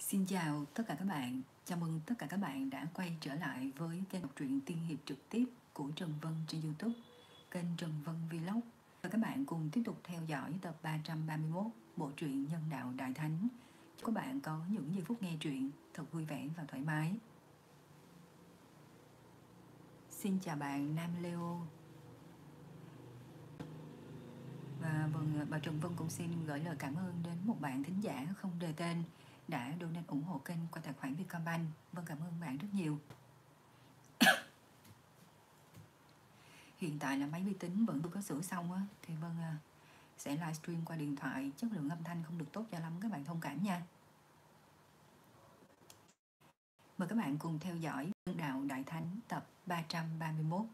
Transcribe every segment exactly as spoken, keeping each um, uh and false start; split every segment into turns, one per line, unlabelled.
Xin chào tất cả các bạn, chào mừng tất cả các bạn đã quay trở lại với kênh đọc truyện tiên hiệp trực tiếp của Trần Vân trên YouTube, kênh Trần Vân Vlog. Và các bạn cùng tiếp tục theo dõi tập ba trăm ba mươi mốt bộ truyện Nhân Đạo Đại Thánh. Chúc các bạn có những giây phút nghe truyện thật vui vẻ và thoải mái. Xin chào bạn Nam Leo. Và vâng, bà Trần Vân cũng xin gửi lời cảm ơn đến một bạn thính giả không đề tên đã donate ủng hộ kênh qua tài khoản Vietcombank. Vâng, cảm ơn bạn rất nhiều. Hiện tại là máy vi tính vẫn chưa có sửa xong á, thì Vân sẽ livestream qua điện thoại, chất lượng âm thanh không được tốt cho lắm, các bạn thông cảm nha. Mời các bạn cùng theo dõi Nhân Đạo Đại Thánh tập ba trăm ba mươi mốt.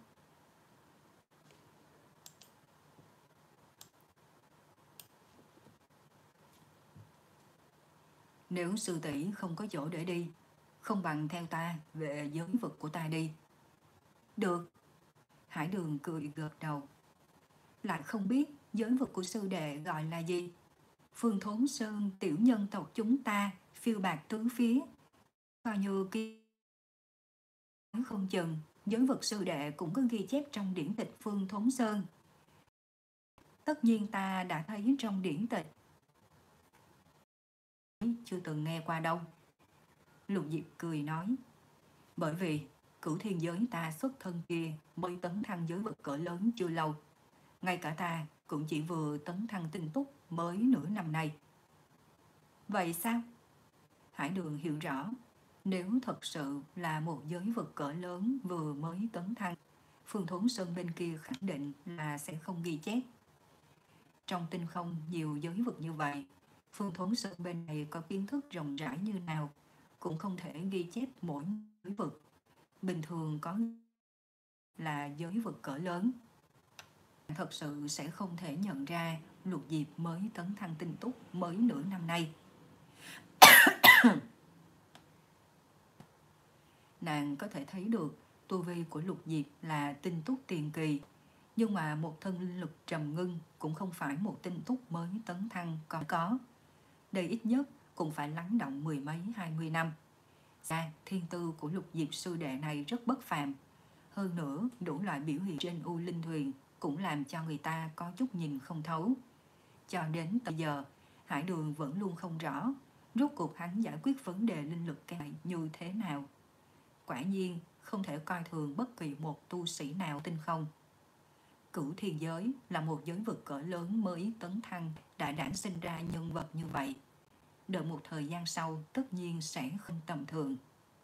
Nếu sư tỷ không có chỗ để đi, không bằng theo ta về giới vực của ta đi. Được. Hải Đường cười gật đầu. Lại không biết giới vực của sư đệ gọi là gì? Phương Thốn Sơn tiểu nhân tộc chúng ta phiêu bạc tứ phía, coi như kia không chừng giới vực sư đệ cũng có ghi chép trong điển tịch Phương Thốn Sơn. Tất nhiên ta đã thấy trong điển tịch, chưa từng nghe qua đâu. Lục Diệp cười nói, bởi vì cửu thiên giới ta xuất thân kia mới tấn thăng giới vực cỡ lớn chưa lâu. Ngay cả ta cũng chỉ vừa tấn thăng tinh túc mới nửa năm nay. Vậy sao? Hải Đường hiểu rõ, nếu thật sự là một giới vực cỡ lớn vừa mới tấn thăng, Phương Thốn Sơn bên kia khẳng định là sẽ không ghi chép. Trong tinh không nhiều giới vực như vậy, Phương Thốn Sơn bên này có kiến thức rộng rãi như nào cũng không thể ghi chép mỗi giới vực. Bình thường có là giới vực cỡ lớn. Thật sự sẽ không thể nhận ra Lục Diệp mới tấn thăng tinh túc mới nửa năm nay. Nàng có thể thấy được tu vi của Lục Diệp là tinh túc tiền kỳ, nhưng mà một thân linh lực trầm ngưng cũng không phải một tinh túc mới tấn thăng còn có. Đây ít nhất cũng phải lắng động mười mấy hai mươi năm. Ra thiên tư của Lục Diệp sư đệ này rất bất phàm. Hơn nữa đủ loại biểu hiện trên U Linh Thuyền cũng làm cho người ta có chút nhìn không thấu. Cho đến bây giờ, Hải Đường vẫn luôn không rõ rốt cuộc hắn giải quyết vấn đề linh lực cái như thế nào. Quả nhiên không thể coi thường bất kỳ một tu sĩ nào tinh không. Cửu thiên giới là một giới vực cỡ lớn mới tấn thăng đã đản sinh ra nhân vật như vậy. Đợi một thời gian sau tất nhiên sẽ không tầm thường.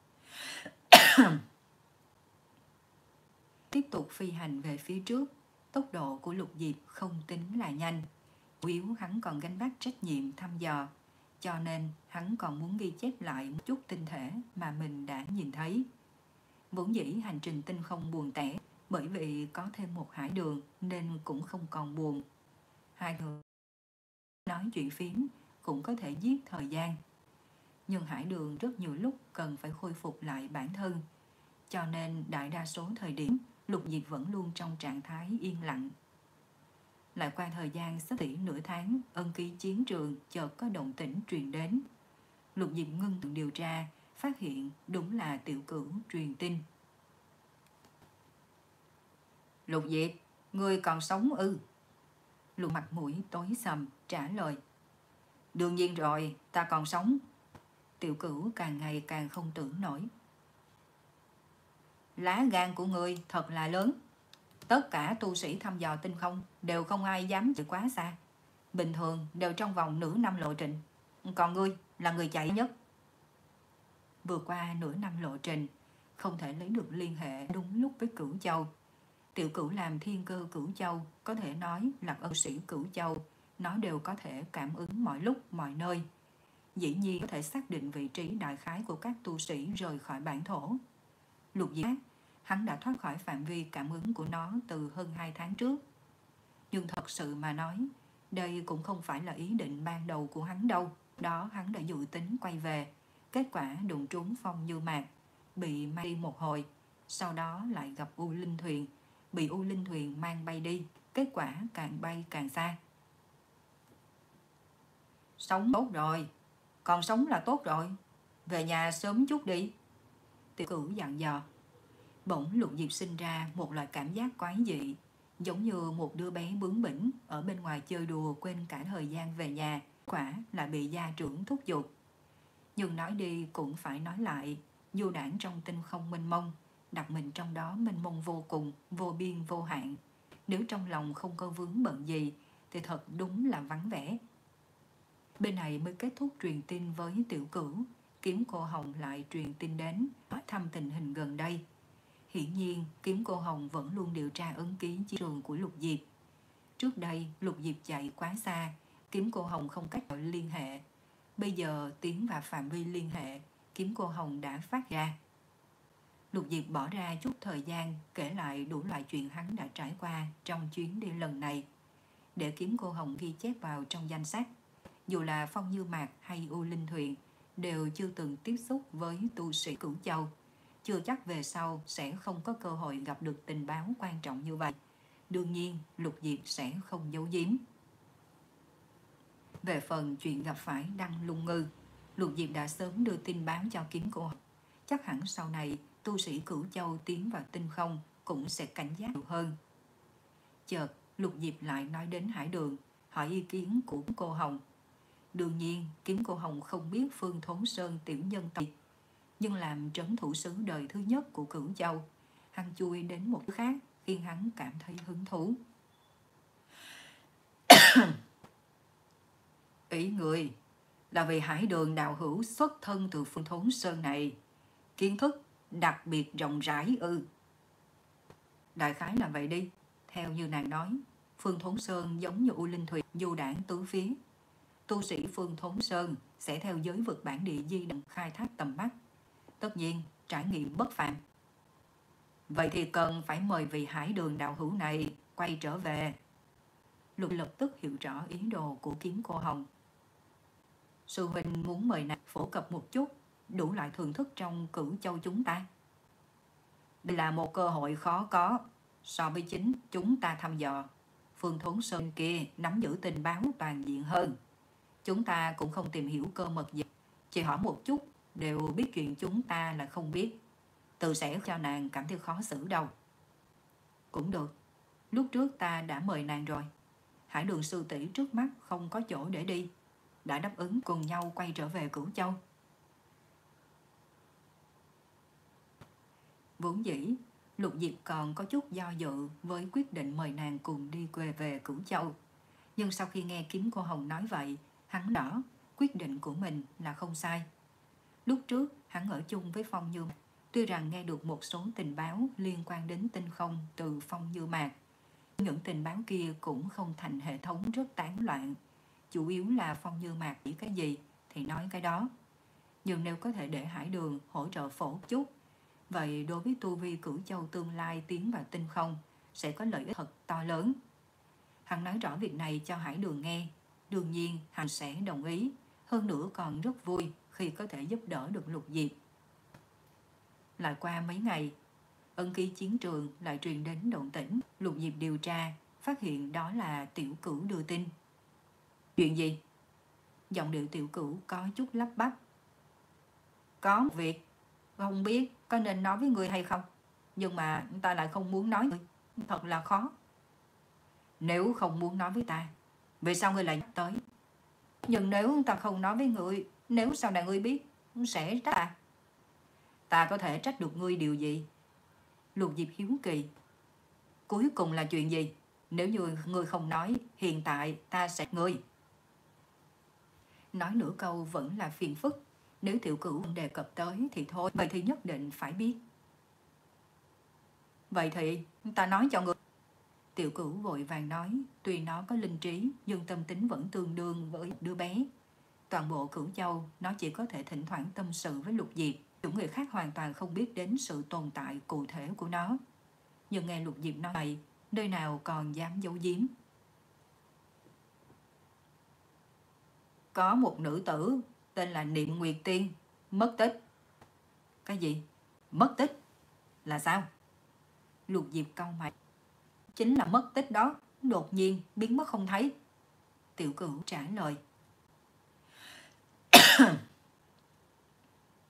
Tiếp tục phi hành về phía trước, tốc độ của Lục Diệp không tính là nhanh. Yếu hắn còn gánh vác trách nhiệm thăm dò, cho nên hắn còn muốn ghi chép lại một chút tinh thể mà mình đã nhìn thấy. Vốn dĩ hành trình tinh không buồn tẻ, bởi vì có thêm một Hải Đường nên cũng không còn buồn. Hai người nói chuyện phiếm cũng có thể giết thời gian. Nhưng Hải Đường rất nhiều lúc cần phải khôi phục lại bản thân, cho nên đại đa số thời điểm Lục Diệp vẫn luôn trong trạng thái yên lặng. Lại qua thời gian sắp xỉ nửa tháng, ân ký chiến trường chợt có động tĩnh truyền đến. Lục Diệp ngưng tự điều tra, phát hiện đúng là Tiểu Cửu truyền tin. Lục Diệp, ngươi còn sống ư? Lục mặt mũi tối sầm trả lời. Đương nhiên rồi, ta còn sống. Tiểu Cửu càng ngày càng không tưởng nổi. Lá gan của ngươi thật là lớn. Tất cả tu sĩ thăm dò tinh không đều không ai dám chạy quá xa. Bình thường đều trong vòng nửa năm lộ trình. Còn ngươi là người chạy nhất. Vừa qua nửa năm lộ trình, không thể lấy được liên hệ đúng lúc với Cửu Châu. Tiểu Cửu làm thiên cơ Cửu Châu, có thể nói là ân sĩ Cửu Châu. Nó đều có thể cảm ứng mọi lúc, mọi nơi. Dĩ nhiên có thể xác định vị trí đại khái của các tu sĩ rời khỏi bản thổ. Lục Diệp, hắn đã thoát khỏi phạm vi cảm ứng của nó từ hơn hai tháng trước. Nhưng thật sự mà nói, đây cũng không phải là ý định ban đầu của hắn đâu. Đó hắn đã dự tính quay về. Kết quả đụng trúng Phong Như Mạc, bị mang đi một hồi. Sau đó lại gặp U Linh Thuyền, bị U Linh Thuyền mang bay đi. Kết quả càng bay càng xa. Sống tốt rồi, còn sống là tốt rồi. về nhà sớm chút đi. Tiểu Cửu dặn dò. Bỗng Lục Diệp sinh ra một loại cảm giác quái dị, giống như một đứa bé bướng bỉnh ở bên ngoài chơi đùa quên cả thời gian về nhà, quả là bị gia trưởng thúc giục. Nhưng nói đi cũng phải nói lại, du đãng trong tinh không mênh mông, đặt mình trong đó mênh mông vô cùng, vô biên vô hạn. Nếu trong lòng không có vướng bận gì thì thật đúng là vắng vẻ. Bên này mới kết thúc truyền tin với Tiểu Cửu, Kiếm Cô Hồng lại truyền tin đến hỏi thăm tình hình gần đây. Hiển nhiên Kiếm Cô Hồng vẫn luôn điều tra ấn ký chiến trường của Lục Diệp. Trước đây Lục Diệp chạy quá xa, Kiếm Cô Hồng không cách nào liên hệ. Bây giờ tiến vào phạm vi liên hệ, Kiếm Cô Hồng đã phát ra. Lục Diệp bỏ ra chút thời gian kể lại đủ loại chuyện hắn đã trải qua trong chuyến đi lần này, để Kiếm Cô Hồng ghi chép vào trong danh sách. Dù là Phong Như Mạc hay U Linh Thuyền đều chưa từng tiếp xúc với tu sĩ Cửu Châu, chưa chắc về sau sẽ không có cơ hội gặp được tình báo quan trọng như vậy. Đương nhiên Lục Diệp sẽ không giấu giếm. Về phần chuyện gặp phải Đăng Lung Ngư, Lục Diệp đã sớm đưa tin báo cho Kiếm Cô Hồng. Chắc hẳn sau này tu sĩ Cửu Châu tiến vào tinh không cũng sẽ cảnh giác nhiều hơn. Chợt Lục Diệp lại nói đến Hải Đường, hỏi ý kiến của cô Hồng. Đương nhiên Kiếm Cô Hồng không biết Phương Thốn Sơn tiểu nhân tộc, nhưng làm trấn thủ sứ đời thứ nhất của Cửu Châu, hắn chui đến một thứ khác khiến hắn cảm thấy hứng thú. Ý người là vì Hải Đường đạo hữu xuất thân từ Phương Thốn Sơn này, kiến thức đặc biệt rộng rãi ư? Đại khái là vậy đi. Theo như nàng nói, Phương Thốn Sơn giống như U Linh Thuyền du đảng tứ phía. Tu sĩ Phương Thốn Sơn sẽ theo giới vực bản địa di động khai thác tầm mắt, tất nhiên trải nghiệm bất phàm. Vậy thì cần phải mời vị Hải Đường đạo hữu này quay trở về. Lục lập tức hiểu rõ ý đồ của Kiếm Cô Hồng. Sư huynh muốn mời nàng phổ cập một chút đủ loại thưởng thức trong Cửu Châu chúng ta. Đây là một cơ hội khó có. So với chính chúng ta thăm dò, Phương Thốn Sơn kia nắm giữ tình báo toàn diện hơn. Chúng ta cũng không tìm hiểu cơ mật gì, chỉ hỏi một chút đều biết chuyện chúng ta là không biết, tự sẽ cho nàng cảm thấy khó xử đâu. Cũng được, lúc trước ta đã mời nàng rồi. Hải Đường sư tỷ trước mắt không có chỗ để đi, đã đáp ứng cùng nhau quay trở về Cửu Châu. Vốn dĩ Lục Diệp còn có chút do dự với quyết định mời nàng cùng đi quê về Cửu Châu, nhưng sau khi nghe Kiếm Cô Hồng nói vậy, hắn rõ quyết định của mình là không sai. Lúc trước hắn ở chung với Phong Như Mạc, tuy rằng nghe được một số tình báo liên quan đến tinh không từ Phong Như Mạc, những tình báo kia cũng không thành hệ thống, rất tán loạn. Chủ yếu là Phong Như Mạc nghĩ cái gì thì nói cái đó. Nhưng nếu có thể để Hải Đường hỗ trợ phổ chút, vậy đối với tu vi Cửu Châu tương lai tiến vào tinh không sẽ có lợi ích thật to lớn. Hắn nói rõ việc này cho Hải Đường nghe, đương nhiên hắn sẽ đồng ý, hơn nữa còn rất vui khi có thể giúp đỡ được Lục Diệp. Lại qua mấy ngày, ân ký chiến trường lại truyền đến động tĩnh. Lục Diệp điều tra, phát hiện đó là Tiểu Cửu đưa tin. Chuyện gì? Giọng điệu Tiểu Cửu có chút lắp bắp. Có một việc, không biết có nên nói với người hay không, nhưng mà ta lại không muốn nói người, thật là khó. Nếu không muốn nói với ta, vì sao ngươi lại nhắc tới? Nhưng nếu ta không nói với người, nếu sau này ngươi biết, sẽ trách ta. Ta có thể trách được ngươi điều gì? Lục Diệp hiếu kỳ. Cuối cùng là chuyện gì? Nếu như ngươi không nói, hiện tại ta sẽ ngươi. Nói nửa câu vẫn là phiền phức. Nếu Tiểu Cửu đề cập tới thì thôi, vậy thì nhất định phải biết. Vậy thì ta nói cho ngươi. Tiểu Cửu vội vàng nói, tuy nó có linh trí nhưng tâm tính vẫn tương đương với đứa bé. Toàn bộ Cửu Châu nó chỉ có thể thỉnh thoảng tâm sự với Lục Diệp, những người khác hoàn toàn không biết đến sự tồn tại cụ thể của nó. Nhưng nghe Lục Diệp nói vậy, nơi nào còn dám giấu giếm. Có một nữ tử tên là Niệm Nguyệt Tiên mất tích. Cái gì? Mất tích? Là sao? Lục Diệp cau mày. Chính là mất tích đó, đột nhiên biến mất không thấy. Tiểu Cửu trả lời.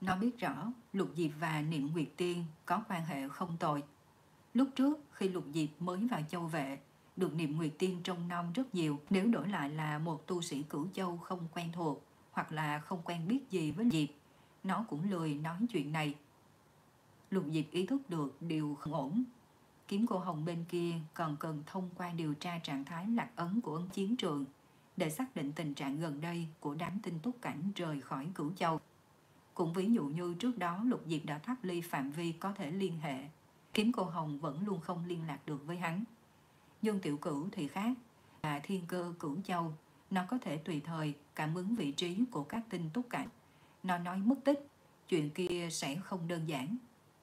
Nó biết rõ Lục Diệp và Niệm Nguyệt Tiên có quan hệ không tồi. Lúc trước khi Lục Diệp mới vào Châu Vệ, được Niệm Nguyệt Tiên trông nom rất nhiều. Nếu đổi lại là một tu sĩ Cửu Châu không quen thuộc hoặc là không quen biết gì với Diệp, nó cũng lười nói chuyện này. Lục Diệp ý thức được điều không ổn. Kiếm cô hồng bên kia còn cần thông qua điều tra trạng thái lạc ấn của ấn chiến trường để xác định tình trạng gần đây của đám tinh túc cảnh rời khỏi Cửu Châu. Cũng ví dụ như trước đó Lục Diệp đã thoát ly phạm vi có thể liên hệ, Kiếm cô hồng vẫn luôn không liên lạc được với hắn. Dương Tiểu Cửu thì khác, là thiên cơ Cửu Châu, nó có thể tùy thời cảm ứng vị trí của các tinh túc cảnh. Nó nói mất tích, chuyện kia sẽ không đơn giản.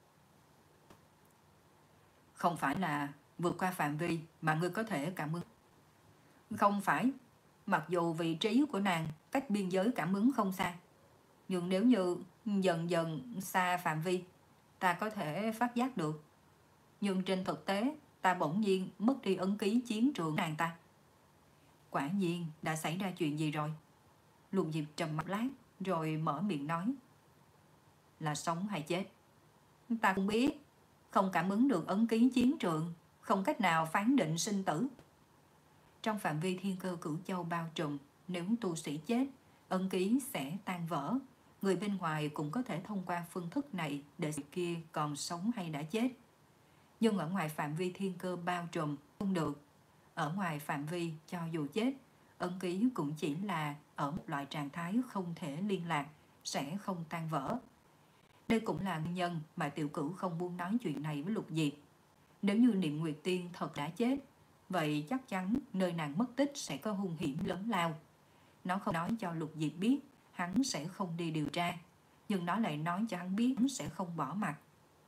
Không phải là vượt qua phạm vi mà ngươi có thể cảm ứng. Không phải, mặc dù vị trí của nàng cách biên giới cảm ứng không xa, nhưng nếu như dần dần xa phạm vi, ta có thể phát giác được. Nhưng trên thực tế, ta bỗng nhiên mất đi ấn ký chiến trường nàng ta. Quả nhiên đã xảy ra chuyện gì rồi? Lục Diệp trầm mặt lát rồi mở miệng nói. Là sống hay chết? Ta không biết, không cảm ứng được ấn ký chiến trường, không cách nào phán định sinh tử. Trong phạm vi thiên cơ Cửu Châu bao trùm, nếu tu sĩ chết, ấn ký sẽ tan vỡ. Người bên ngoài cũng có thể thông qua phương thức này để sự kia còn sống hay đã chết. Nhưng ở ngoài phạm vi thiên cơ bao trùm không được. Ở ngoài phạm vi cho dù chết, ấn ký cũng chỉ là ở một loại trạng thái không thể liên lạc, sẽ không tan vỡ. Đây cũng là nguyên nhân mà Tiểu Cửu không muốn nói chuyện này với Lục Diệp. Nếu như Niệm Nguyệt Tiên thật đã chết, vậy chắc chắn nơi nàng mất tích sẽ có hung hiểm lớn lao. Nó không nói cho Lục Diệp biết, hắn sẽ không đi điều tra, nhưng nó lại nói cho hắn biết hắn sẽ không bỏ mặt.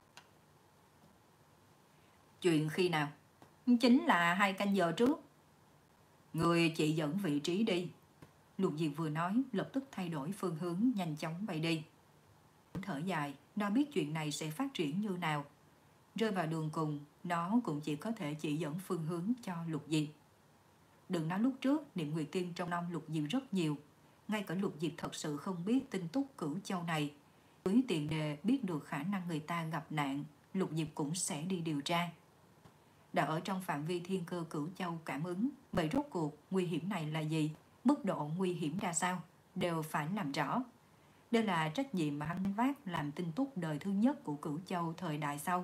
Chuyện khi nào? Chính là hai canh giờ trước. Người chỉ dẫn vị trí đi. Lục Diệp vừa nói, lập tức thay đổi phương hướng, nhanh chóng bay đi. Thở dài, nó biết chuyện này sẽ phát triển như nào. Rơi vào đường cùng, nó cũng chỉ có thể chỉ dẫn phương hướng cho Lục Diệp. Đừng nói lúc trước, Niệm Nguyệt Tiên trong năm Lục Diệp rất nhiều. Ngay cả Lục Diệp thật sự không biết tin tức Cửu Châu này. Với tiền đề biết được khả năng người ta gặp nạn, Lục Diệp cũng sẽ đi điều tra. Đã ở trong phạm vi thiên cơ Cửu Châu cảm ứng, vậy rốt cuộc nguy hiểm này là gì? Mức độ nguy hiểm ra sao? Đều phải làm rõ. Đây là trách nhiệm mà hắn vác làm tinh túc đời thứ nhất của Cửu Châu thời đại sau.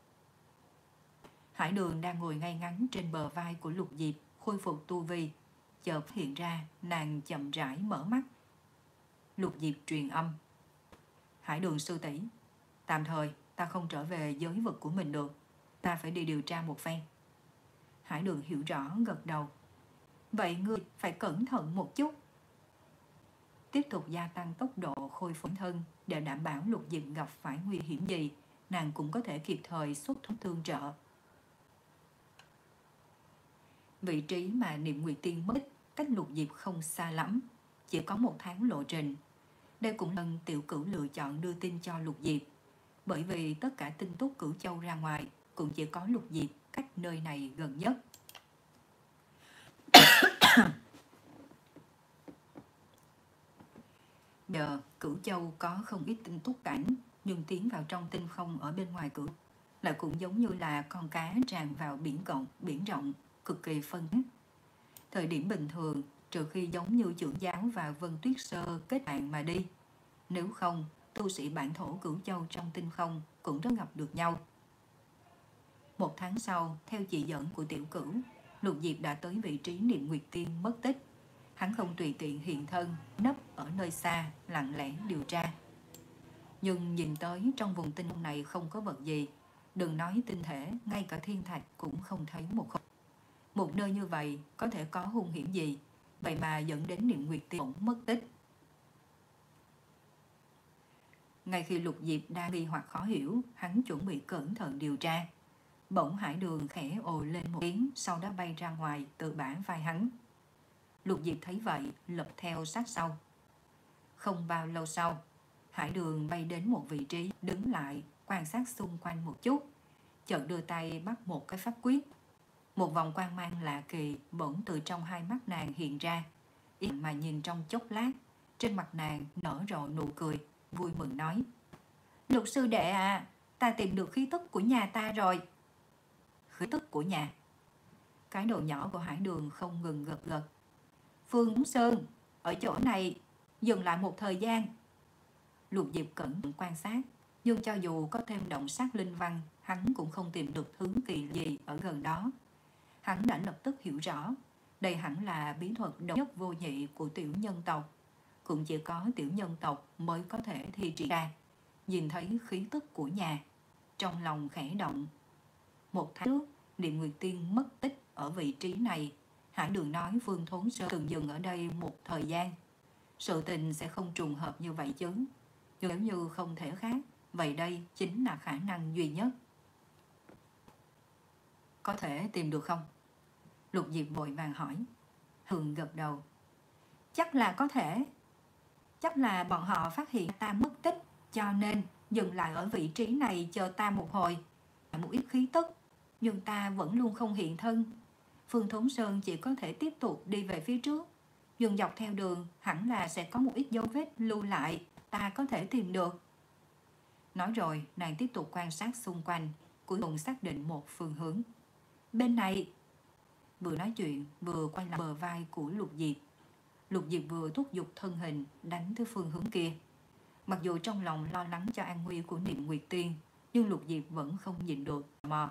Hải Đường đang ngồi ngay ngắn trên bờ vai của Lục Diệp, khôi phục tu vi. Chợt hiện ra, nàng chậm rãi mở mắt. Lục Diệp truyền âm. Hải Đường sư tỷ, tạm thời ta không trở về giới vực của mình được. Ta phải đi điều tra một phen. Hải Đường hiểu rõ, gật đầu. Vậy ngươi phải cẩn thận một chút. Tiếp tục gia tăng tốc độ khôi phục thân để đảm bảo Lục Diệp gặp phải nguy hiểm gì, nàng cũng có thể kịp thời xuất thủ tương trợ. Vị trí mà Niệm Nguyệt Tiên mất cách Lục Diệp không xa lắm, chỉ có một tháng lộ trình. Đây cũng là Tiểu Cửu lựa chọn đưa tin cho Lục Diệp, bởi vì tất cả tin tức Cửu Châu ra ngoài cũng chỉ có Lục Diệp cách nơi này gần nhất. Giờ Cửu Châu có không ít tinh túc cảnh, nhưng tiến vào trong tinh không ở bên ngoài Cửu lại cũng giống như là con cá tràn vào biển rộng, biển rộng cực kỳ phân tán. Thời điểm bình thường, trừ khi giống như Trưởng Giáo và Vân Tuyết Sơ kết bạn mà đi, nếu không, tu sĩ bản thổ Cửu Châu trong tinh không cũng rất gặp được nhau. Một tháng sau, theo chỉ dẫn của Tiểu Cửu, Lục Diệp đã tới vị trí Niệm Nguyệt Tiên mất tích. Hắn không tùy tiện hiện thân, nấp ở nơi xa, lặng lẽ điều tra. Nhưng nhìn tới trong vùng tinh không này không có vật gì, đừng nói tinh thể, ngay cả thiên thạch cũng không thấy một không. Một nơi như vậy có thể có hung hiểm gì, vậy mà dẫn đến Niệm Nguyệt Tiên cũng mất tích. Ngay khi Lục Diệp đang nghi hoặc khó hiểu, hắn chuẩn bị cẩn thận điều tra. Bỗng Hải Đường khẽ ồ lên một tiếng, sau đó bay ra ngoài từ bả vai hắn. Lục Diệp thấy vậy, lập theo sát sau. Không bao lâu sau, Hải Đường bay đến một vị trí, đứng lại, quan sát xung quanh một chút, chợt đưa tay bắt một cái pháp quyết. Một vòng quang mang lạ kỳ bỗng từ trong hai mắt nàng hiện ra. Yên mà nhìn trong chốc lát, trên mặt nàng nở rộ nụ cười, vui mừng nói: Lục sư đệ à, ta tìm được khí tức của nhà ta rồi. Khí tức của nhà? Cái đầu nhỏ của Hải Đường không ngừng gật gật. Phương Thống Sơn, ở chỗ này dừng lại một thời gian. Lục Diệp cẩn thận quan sát, nhưng cho dù có thêm động sát linh văn, hắn cũng không tìm được thứ kỳ gì ở gần đó. Hắn đã lập tức hiểu rõ, đây hẳn là bí thuật độc nhất vô nhị của tiểu nhân tộc. Cũng chỉ có tiểu nhân tộc mới có thể thi triển ra. Nhìn thấy khí tức của nhà, trong lòng khẽ động. Một tháng trước, Niệm Nguyệt Tiên mất tích ở vị trí này. Hải Đường nói Phương Thốn Sơn từng dừng ở đây một thời gian. Sự tình sẽ không trùng hợp như vậy chứ. Nhưng nếu như không thể khác, vậy đây chính là khả năng duy nhất. Có thể tìm được không? Lục Diệp vội vàng hỏi. Hường gật đầu. Chắc là có thể. Chắc là bọn họ phát hiện ta mất tích, cho nên dừng lại ở vị trí này chờ ta một hồi. Một ít khí tức, nhưng ta vẫn luôn không hiện thân. Phương Thốn Sơn chỉ có thể tiếp tục đi về phía trước, nhưng dọc theo đường hẳn là sẽ có một ít dấu vết lưu lại, ta có thể tìm được. Nói rồi, nàng tiếp tục quan sát xung quanh, cuối cùng xác định một phương hướng. Bên này. Vừa nói chuyện, vừa quay lại bờ vai của Lục Diệp. Lục Diệp vừa thúc giục thân hình đánh tới phương hướng kia. Mặc dù trong lòng lo lắng cho an nguy của Niệm Nguyệt Tiên, nhưng Lục Diệp vẫn không nhịn được mò.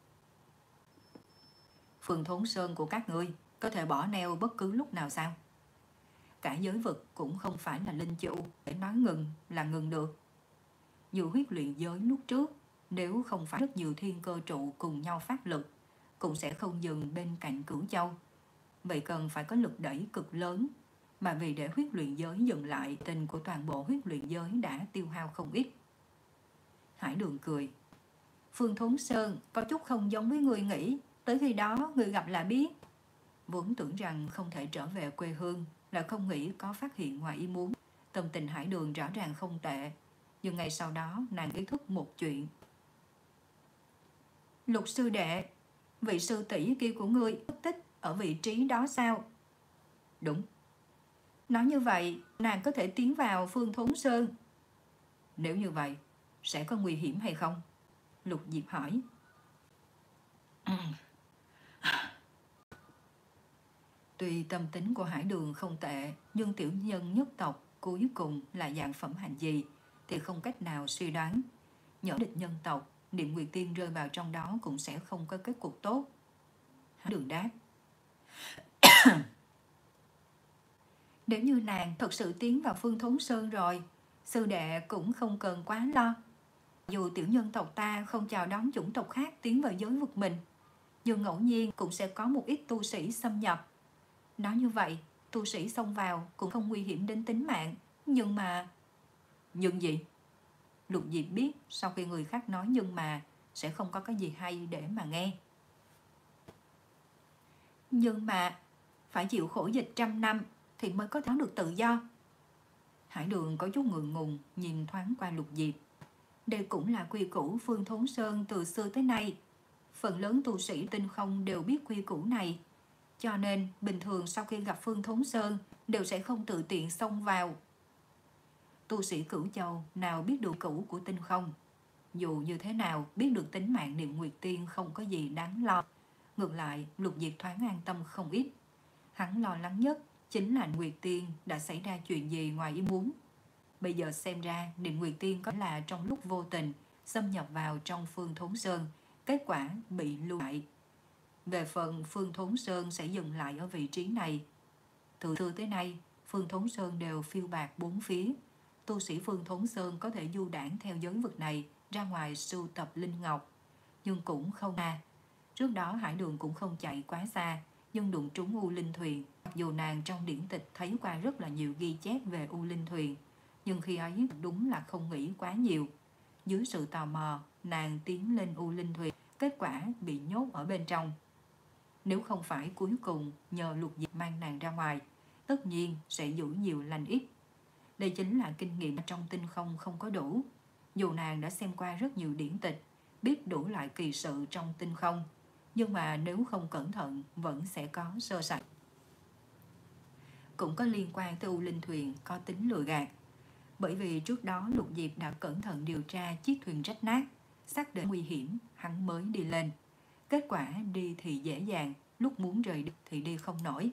Phương Thốn Sơn của các ngươi có thể bỏ neo bất cứ lúc nào sao? Cả giới vực cũng không phải là linh chủ, để nói ngừng là ngừng được. Dù huyết luyện giới lúc trước, nếu không phải rất nhiều thiên cơ trụ cùng nhau phát lực, cũng sẽ không dừng bên cạnh Cửu Châu. Vậy cần phải có lực đẩy cực lớn, mà vì để huyết luyện giới dừng lại, tình của toàn bộ huyết luyện giới đã tiêu hao không ít. Hải Đường cười. Phương Thốn Sơn có chút không giống với người nghĩ, tới khi đó người gặp là biết. Vốn tưởng rằng không thể trở về quê hương, là không nghĩ có phát hiện ngoài ý muốn. Tâm tình Hải Đường rõ ràng không tệ, nhưng ngày sau đó nàng ý thức một chuyện. Lục sư đệ, vị sư tỷ kia của ngươi mất tích ở vị trí đó sao? Đúng. Nói như vậy, nàng có thể tiến vào Phương Thốn Sơn. Nếu như vậy, sẽ có nguy hiểm hay không? Lục Diệp hỏi. Tuy tâm tính của Hải Đường không tệ, nhưng tiểu nhân nhất tộc cuối cùng là dạng phẩm hành gì thì không cách nào suy đoán. Nhỡ địch nhân tộc, Niệm Nguyệt Tiên rơi vào trong đó cũng sẽ không có kết cục tốt. Hải Đường đáp. Nếu như nàng thật sự tiến vào Phương Thốn Sơn rồi, sư đệ cũng không cần quá lo. Dù tiểu nhân tộc ta không chào đón chủng tộc khác tiến vào giới vực mình, nhưng ngẫu nhiên cũng sẽ có một ít tu sĩ xâm nhập. Nói như vậy, tu sĩ xông vào cũng không nguy hiểm đến tính mạng. Nhưng mà... Nhưng gì? Lục Diệp biết sau khi người khác nói nhưng mà sẽ không có cái gì hay để mà nghe. Nhưng mà phải chịu khổ dịch trăm năm thì mới có thể được tự do. Hải Đường có chút ngượng ngùng nhìn thoáng qua Lục Diệp. Đây cũng là quy củ Phương Thốn Sơn từ xưa tới nay. Phần lớn tu sĩ tinh không đều biết quy củ này, cho nên bình thường sau khi gặp Phương Thốn Sơn đều sẽ không tự tiện xông vào. Tu sĩ Cửu Châu nào biết được cũ của tinh không. Dù như thế nào, biết được tính mạng Niệm Nguyệt Tiên không có gì đáng lo. Ngược lại, Lục Diệp thoáng an tâm không ít. Hắn lo lắng nhất chính là Nguyệt Tiên đã xảy ra chuyện gì ngoài ý muốn. Bây giờ xem ra Niệm Nguyệt Tiên có là trong lúc vô tình xâm nhập vào trong Phương Thốn Sơn, kết quả bị lưu lại. Về phần Phương Thốn Sơn sẽ dừng lại ở vị trí này. Từ xưa tới nay, Phương Thốn Sơn đều phiêu bạt bốn phía. Tu sĩ Phương Thốn Sơn có thể du đãng theo giới vực này ra ngoài sưu tập linh ngọc, nhưng cũng không xa. Trước đó Hải Đường cũng không chạy quá xa, nhưng đụng trúng U Linh Thuyền. Mặc dù nàng trong điển tịch thấy qua rất là nhiều ghi chép về U Linh Thuyền, nhưng khi ấy đúng là không nghĩ quá nhiều. Dưới sự tò mò, nàng tiến lên U Linh Thuyền, kết quả bị nhốt ở bên trong. Nếu không phải cuối cùng nhờ Lục Diệp mang nàng ra ngoài, tất nhiên sẽ giữ nhiều lành ít. Đây chính là kinh nghiệm trong tinh không không có đủ. Dù nàng đã xem qua rất nhiều điển tịch, biết đủ loại kỳ sự trong tinh không, nhưng mà nếu không cẩn thận vẫn sẽ có sơ sẩy. Cũng có liên quan tới U Linh Thuyền có tính lừa gạt. Bởi vì trước đó Lục Diệp đã cẩn thận điều tra chiếc thuyền rách nát, xác định nguy hiểm, hắn mới đi lên. Kết quả đi thì dễ dàng, lúc muốn rời đi thì đi không nổi.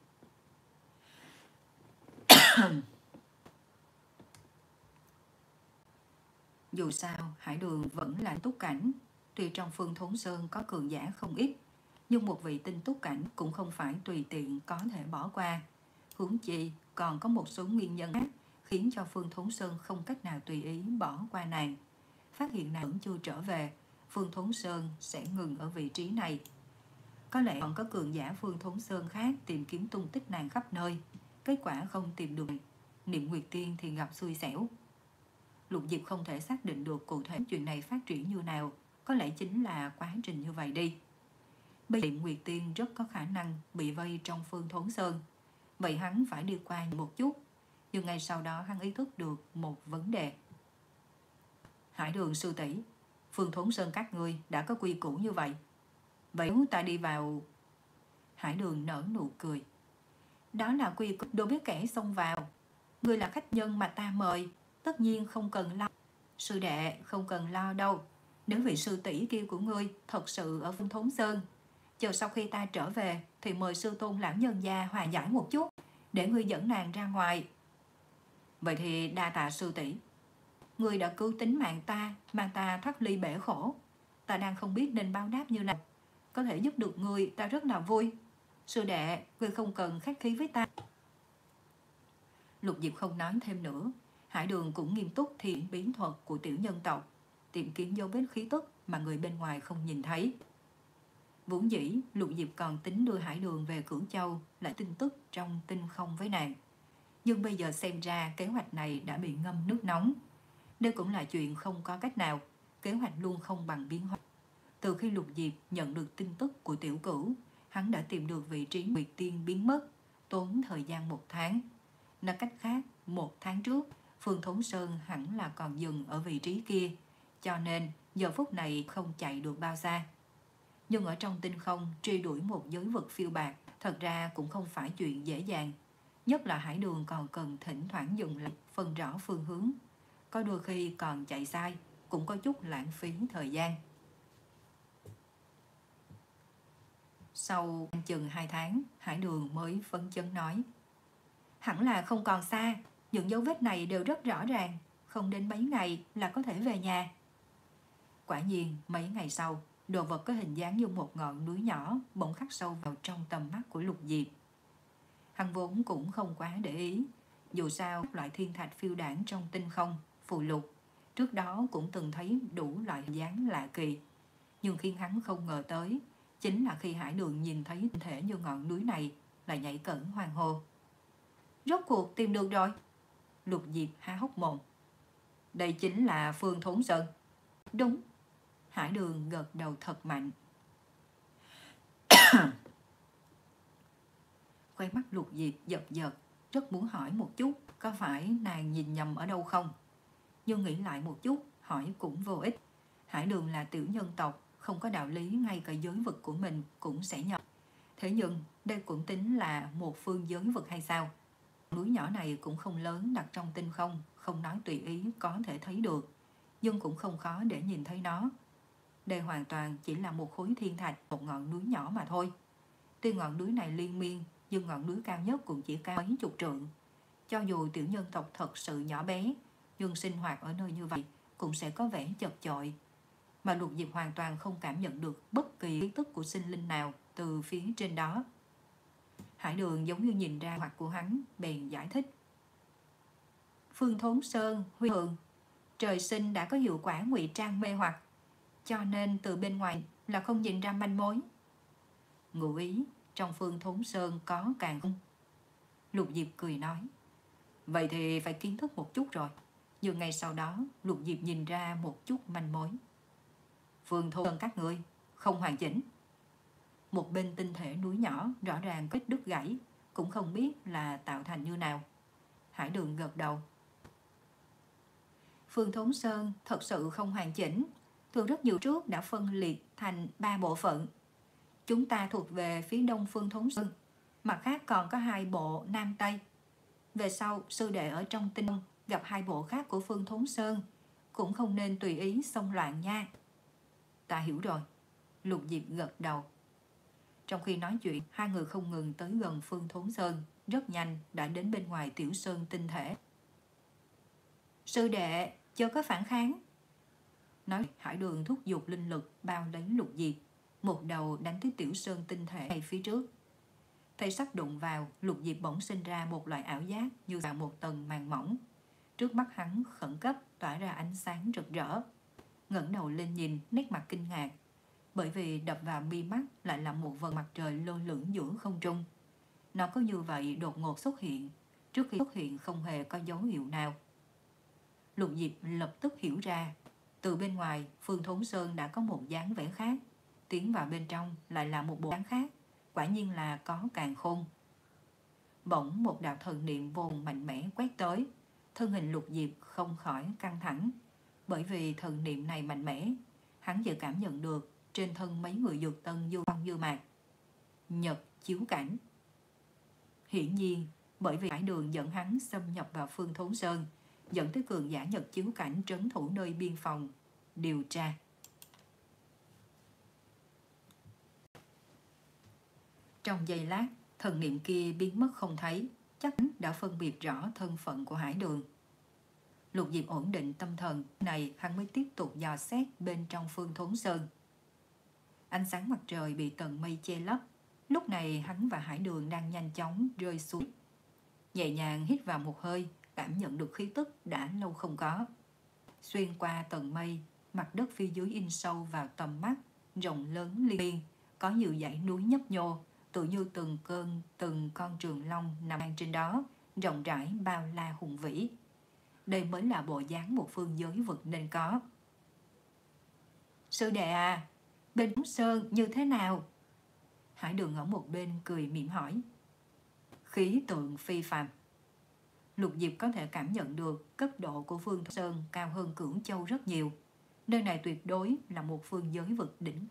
Dù sao, Hải Đường vẫn là túc cảnh. Tuy trong Phương Thốn Sơn có cường giả không ít, nhưng một vị tinh túc cảnh cũng không phải tùy tiện có thể bỏ qua. Huống chi còn có một số nguyên nhân khác khiến cho Phương Thốn Sơn không cách nào tùy ý bỏ qua nàng. Phát hiện nàng vẫn chưa trở về, Phương Thốn Sơn sẽ ngừng ở vị trí này. Có lẽ còn có cường giả Phương Thốn Sơn khác tìm kiếm tung tích nàng khắp nơi, kết quả không tìm được. Niệm Nguyệt Tiên thì gặp xui xẻo. Lục Diệp không thể xác định được cụ thể chuyện này phát triển như nào, có lẽ chính là quá trình như vậy đi. Bây giờ Nguyệt Tiên rất có khả năng bị vây trong Phương Thốn Sơn, vậy hắn phải đi qua một chút. Nhưng ngay sau đó hắn ý thức được một vấn đề. Hải Đường sư tỷ, Phương Thốn Sơn các ngươi đã có quy củ như vậy, vậy nếu ta đi vào... Hải Đường nở nụ cười. Đó là quy củ, đâu biết kẻ xông vào. Ngươi là khách nhân mà ta mời, tất nhiên không cần lo. Sư đệ không cần lo đâu. Nếu vị sư tỷ kia của ngươi thật sự ở Phương Thốn Sơn, chờ sau khi ta trở về thì mời sư tôn lão nhân gia hòa giải một chút, để ngươi dẫn nàng ra ngoài. Vậy thì đa tạ sư tỷ, ngươi đã cứu tính mạng ta, mang ta thoát ly bể khổ. Ta đang không biết nên báo đáp như nào. Có thể giúp được ngươi, ta rất là vui. Sư đệ, ngươi không cần khách khí với ta. Lục Diệp không nói thêm nữa. Hải Đường cũng nghiêm túc thiện biến thuật của tiểu nhân tộc, tìm kiếm dấu vết khí tức mà người bên ngoài không nhìn thấy. Vốn dĩ Lục Diệp còn tính đưa Hải Đường về Cửu Châu lại tin tức trong tinh không với nàng, nhưng bây giờ xem ra kế hoạch này đã bị ngâm nước nóng. Đây cũng là chuyện không có cách nào, kế hoạch luôn không bằng biến hóa. Từ khi Lục Diệp nhận được tin tức của Tiểu Cửu, hắn đã tìm được vị trí Nguyệt Tiên biến mất, tốn thời gian một tháng. Nói cách khác, một tháng trước Phương Thốn Sơn hẳn là còn dừng ở vị trí kia, cho nên giờ phút này không chạy được bao xa. Nhưng ở trong tinh không truy đuổi một giới vực phiêu bạt thật ra cũng không phải chuyện dễ dàng. Nhất là Hải Đường còn cần thỉnh thoảng dừng lại phân rõ phương hướng, có đôi khi còn chạy sai, cũng có chút lãng phí thời gian. Sau chừng hai tháng, Hải Đường mới phấn chấn nói: hẳn là không còn xa, những dấu vết này đều rất rõ ràng, không đến mấy ngày là có thể về nhà. Quả nhiên, mấy ngày sau, đồ vật có hình dáng như một ngọn núi nhỏ bỗng khắc sâu vào trong tầm mắt của Lục Diệp. Hắn vốn cũng không quá để ý, dù sao loại thiên thạch phiêu đảng trong tinh không, phù lục, trước đó cũng từng thấy đủ loại hình dáng lạ kỳ. Nhưng khiến hắn không ngờ tới, chính là khi Hải Đường nhìn thấy tinh thể như ngọn núi này, lại nhảy cẫng hoang hô. Rốt cuộc tìm được rồi. Lục Diệp há hốc mồm. Đây chính là Phương Thốn Sơn. Đúng. Hải Đường gật đầu thật mạnh. Khoe mắt Lục Diệp giật giật, rất muốn hỏi một chút có phải nàng nhìn nhầm ở đâu không. Nhưng nghĩ lại một chút, hỏi cũng vô ích. Hải Đường là tiểu nhân tộc, không có đạo lý ngay cả giới vực của mình cũng sẽ nhầm. Thế nhưng đây cũng tính là một phương giới vực hay sao? Núi nhỏ này cũng không lớn, đặt trong tinh không, không nói tùy ý có thể thấy được, nhưng cũng không khó để nhìn thấy nó. Đây hoàn toàn chỉ là một khối thiên thạch, một ngọn núi nhỏ mà thôi. Tuy ngọn núi này liên miên, nhưng ngọn núi cao nhất cũng chỉ cao mấy chục trượng. Cho dù tiểu nhân tộc thật sự nhỏ bé, nhưng sinh hoạt ở nơi như vậy cũng sẽ có vẻ chật chội. Mà Lục Diệp hoàn toàn không cảm nhận được bất kỳ khí tức của sinh linh nào từ phía trên đó. Hải Đường giống như nhìn ra mặt của hắn, bèn giải thích. Phương Thốn Sơn, Huy Thường, trời sinh đã có hiệu quả ngụy trang mê hoặc, cho nên từ bên ngoài là không nhìn ra manh mối. Ngụ ý, trong Phương Thốn Sơn có càng không? Lục Diệp cười nói. Vậy thì phải kiến thức một chút rồi. Nhưng ngay sau đó, Lục Diệp nhìn ra một chút manh mối. Phương Thốn Sơn các ngươi không hoàn chỉnh. Một bên tinh thể núi nhỏ rõ ràng có đứt gãy, cũng không biết là tạo thành như nào. Hải Đường gật đầu. Phương Thốn Sơn thật sự không hoàn chỉnh, từ rất nhiều trước đã phân liệt thành ba bộ phận. Chúng ta thuộc về phía đông Phương Thốn Sơn, mặt khác còn có hai bộ Nam Tây. Về sau, sư đệ ở trong tinh gặp hai bộ khác của Phương Thốn Sơn, cũng không nên tùy ý xông loạn nha. Ta hiểu rồi. Lục Diệp gật đầu. Trong khi nói chuyện, hai người không ngừng tới gần Phương Thốn Sơn, rất nhanh đã đến bên ngoài Tiểu Sơn tinh thể. Sư đệ, chớ có phản kháng. Nói, Hải Đường thúc giục linh lực bao lấy Lục Diệp, một đầu đánh tới Tiểu Sơn tinh thể ngay phía trước. Tay sắp đụng vào, Lục Diệp bỗng sinh ra một loại ảo giác như vào một tầng màng mỏng. Trước mắt hắn khẩn cấp tỏa ra ánh sáng rực rỡ. Ngẩng đầu lên nhìn, nét mặt kinh ngạc, bởi vì đập vào mi mắt lại là một vầng mặt trời lơ lửng giữa không trung. Nó có như vậy đột ngột xuất hiện, trước khi xuất hiện không hề có dấu hiệu nào. Lục Diệp lập tức hiểu ra, từ bên ngoài Phương Thốn Sơn đã có một dáng vẻ khác, tiến vào bên trong lại là một bộ dáng khác, quả nhiên là có càn khôn. Bỗng một đạo thần niệm vô cùng mạnh mẽ quét tới, thân hình Lục Diệp không khỏi căng thẳng, bởi vì thần niệm này mạnh mẽ, hắn giờ cảm nhận được trên thân mấy người dược tân du phong dư mạc. Nhật chiếu cảnh. Hiển nhiên, bởi vì Hải Đường dẫn hắn xâm nhập vào Phương Thốn Sơn, dẫn tới cường giả Nhật chiếu cảnh trấn thủ nơi biên phòng điều tra. Trong giây lát, thần niệm kia biến mất không thấy, chắc đã phân biệt rõ thân phận của Hải Đường. Lục Diệp ổn định tâm thần này, hắn mới tiếp tục dò xét bên trong Phương Thốn Sơn. Ánh sáng mặt trời bị tầng mây che lấp, lúc này hắn và Hải Đường đang nhanh chóng rơi xuống. Nhẹ nhàng hít vào một hơi, cảm nhận được khí tức đã lâu không có. Xuyên qua tầng mây, mặt đất phía dưới in sâu vào tầm mắt, rộng lớn liên miên, có nhiều dãy núi nhấp nhô, tự như từng cơn từng con trường long nằm trên đó, rộng rãi bao la hùng vĩ. Đây mới là bộ dáng một phương giới vực nên có. Sư đệ à, bên Thốn Sơn như thế nào? Hải Đường ở một bên cười mỉm hỏi. Khí tượng phi phàm. Lục Diệp có thể cảm nhận được cấp độ của Phương Thốn Sơn cao hơn Cửu Châu rất nhiều. Nơi này tuyệt đối là một phương giới vực đỉnh.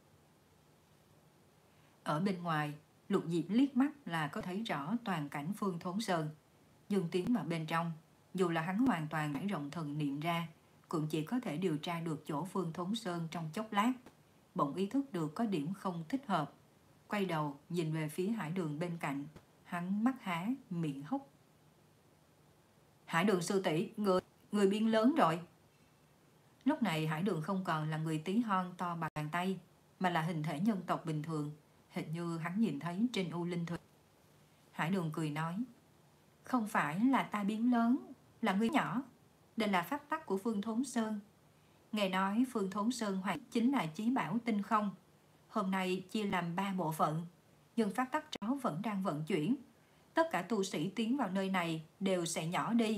Ở bên ngoài, Lục Diệp liếc mắt là có thấy rõ toàn cảnh Phương Thốn Sơn. Nhưng tiến vào bên trong, dù là hắn hoàn toàn trải rộng thần niệm ra, cũng chỉ có thể điều tra được chỗ Phương Thốn Sơn trong chốc lát. Bỗng ý thức được có điểm không thích hợp, quay đầu nhìn về phía Hải Đường bên cạnh, hắn mắt há miệng hốc. Hải Đường sư tỷ, người người biên lớn rồi. Lúc này Hải Đường không còn là người tí hon to bằng bàn tay, mà là hình thể nhân tộc bình thường, hình như hắn nhìn thấy trên U Linh Thuyền. Hải Đường cười nói, không phải là ta biến lớn, là ngươi nhỏ. Đây là pháp tắc của Phương Thốn Sơn. Nghe nói Phương Thốn Sơn hoặc chính là chí bảo tinh không. Hôm nay chia làm ba bộ phận, nhưng pháp tắc đó vẫn đang vận chuyển. Tất cả tu sĩ tiến vào nơi này đều sẽ nhỏ đi.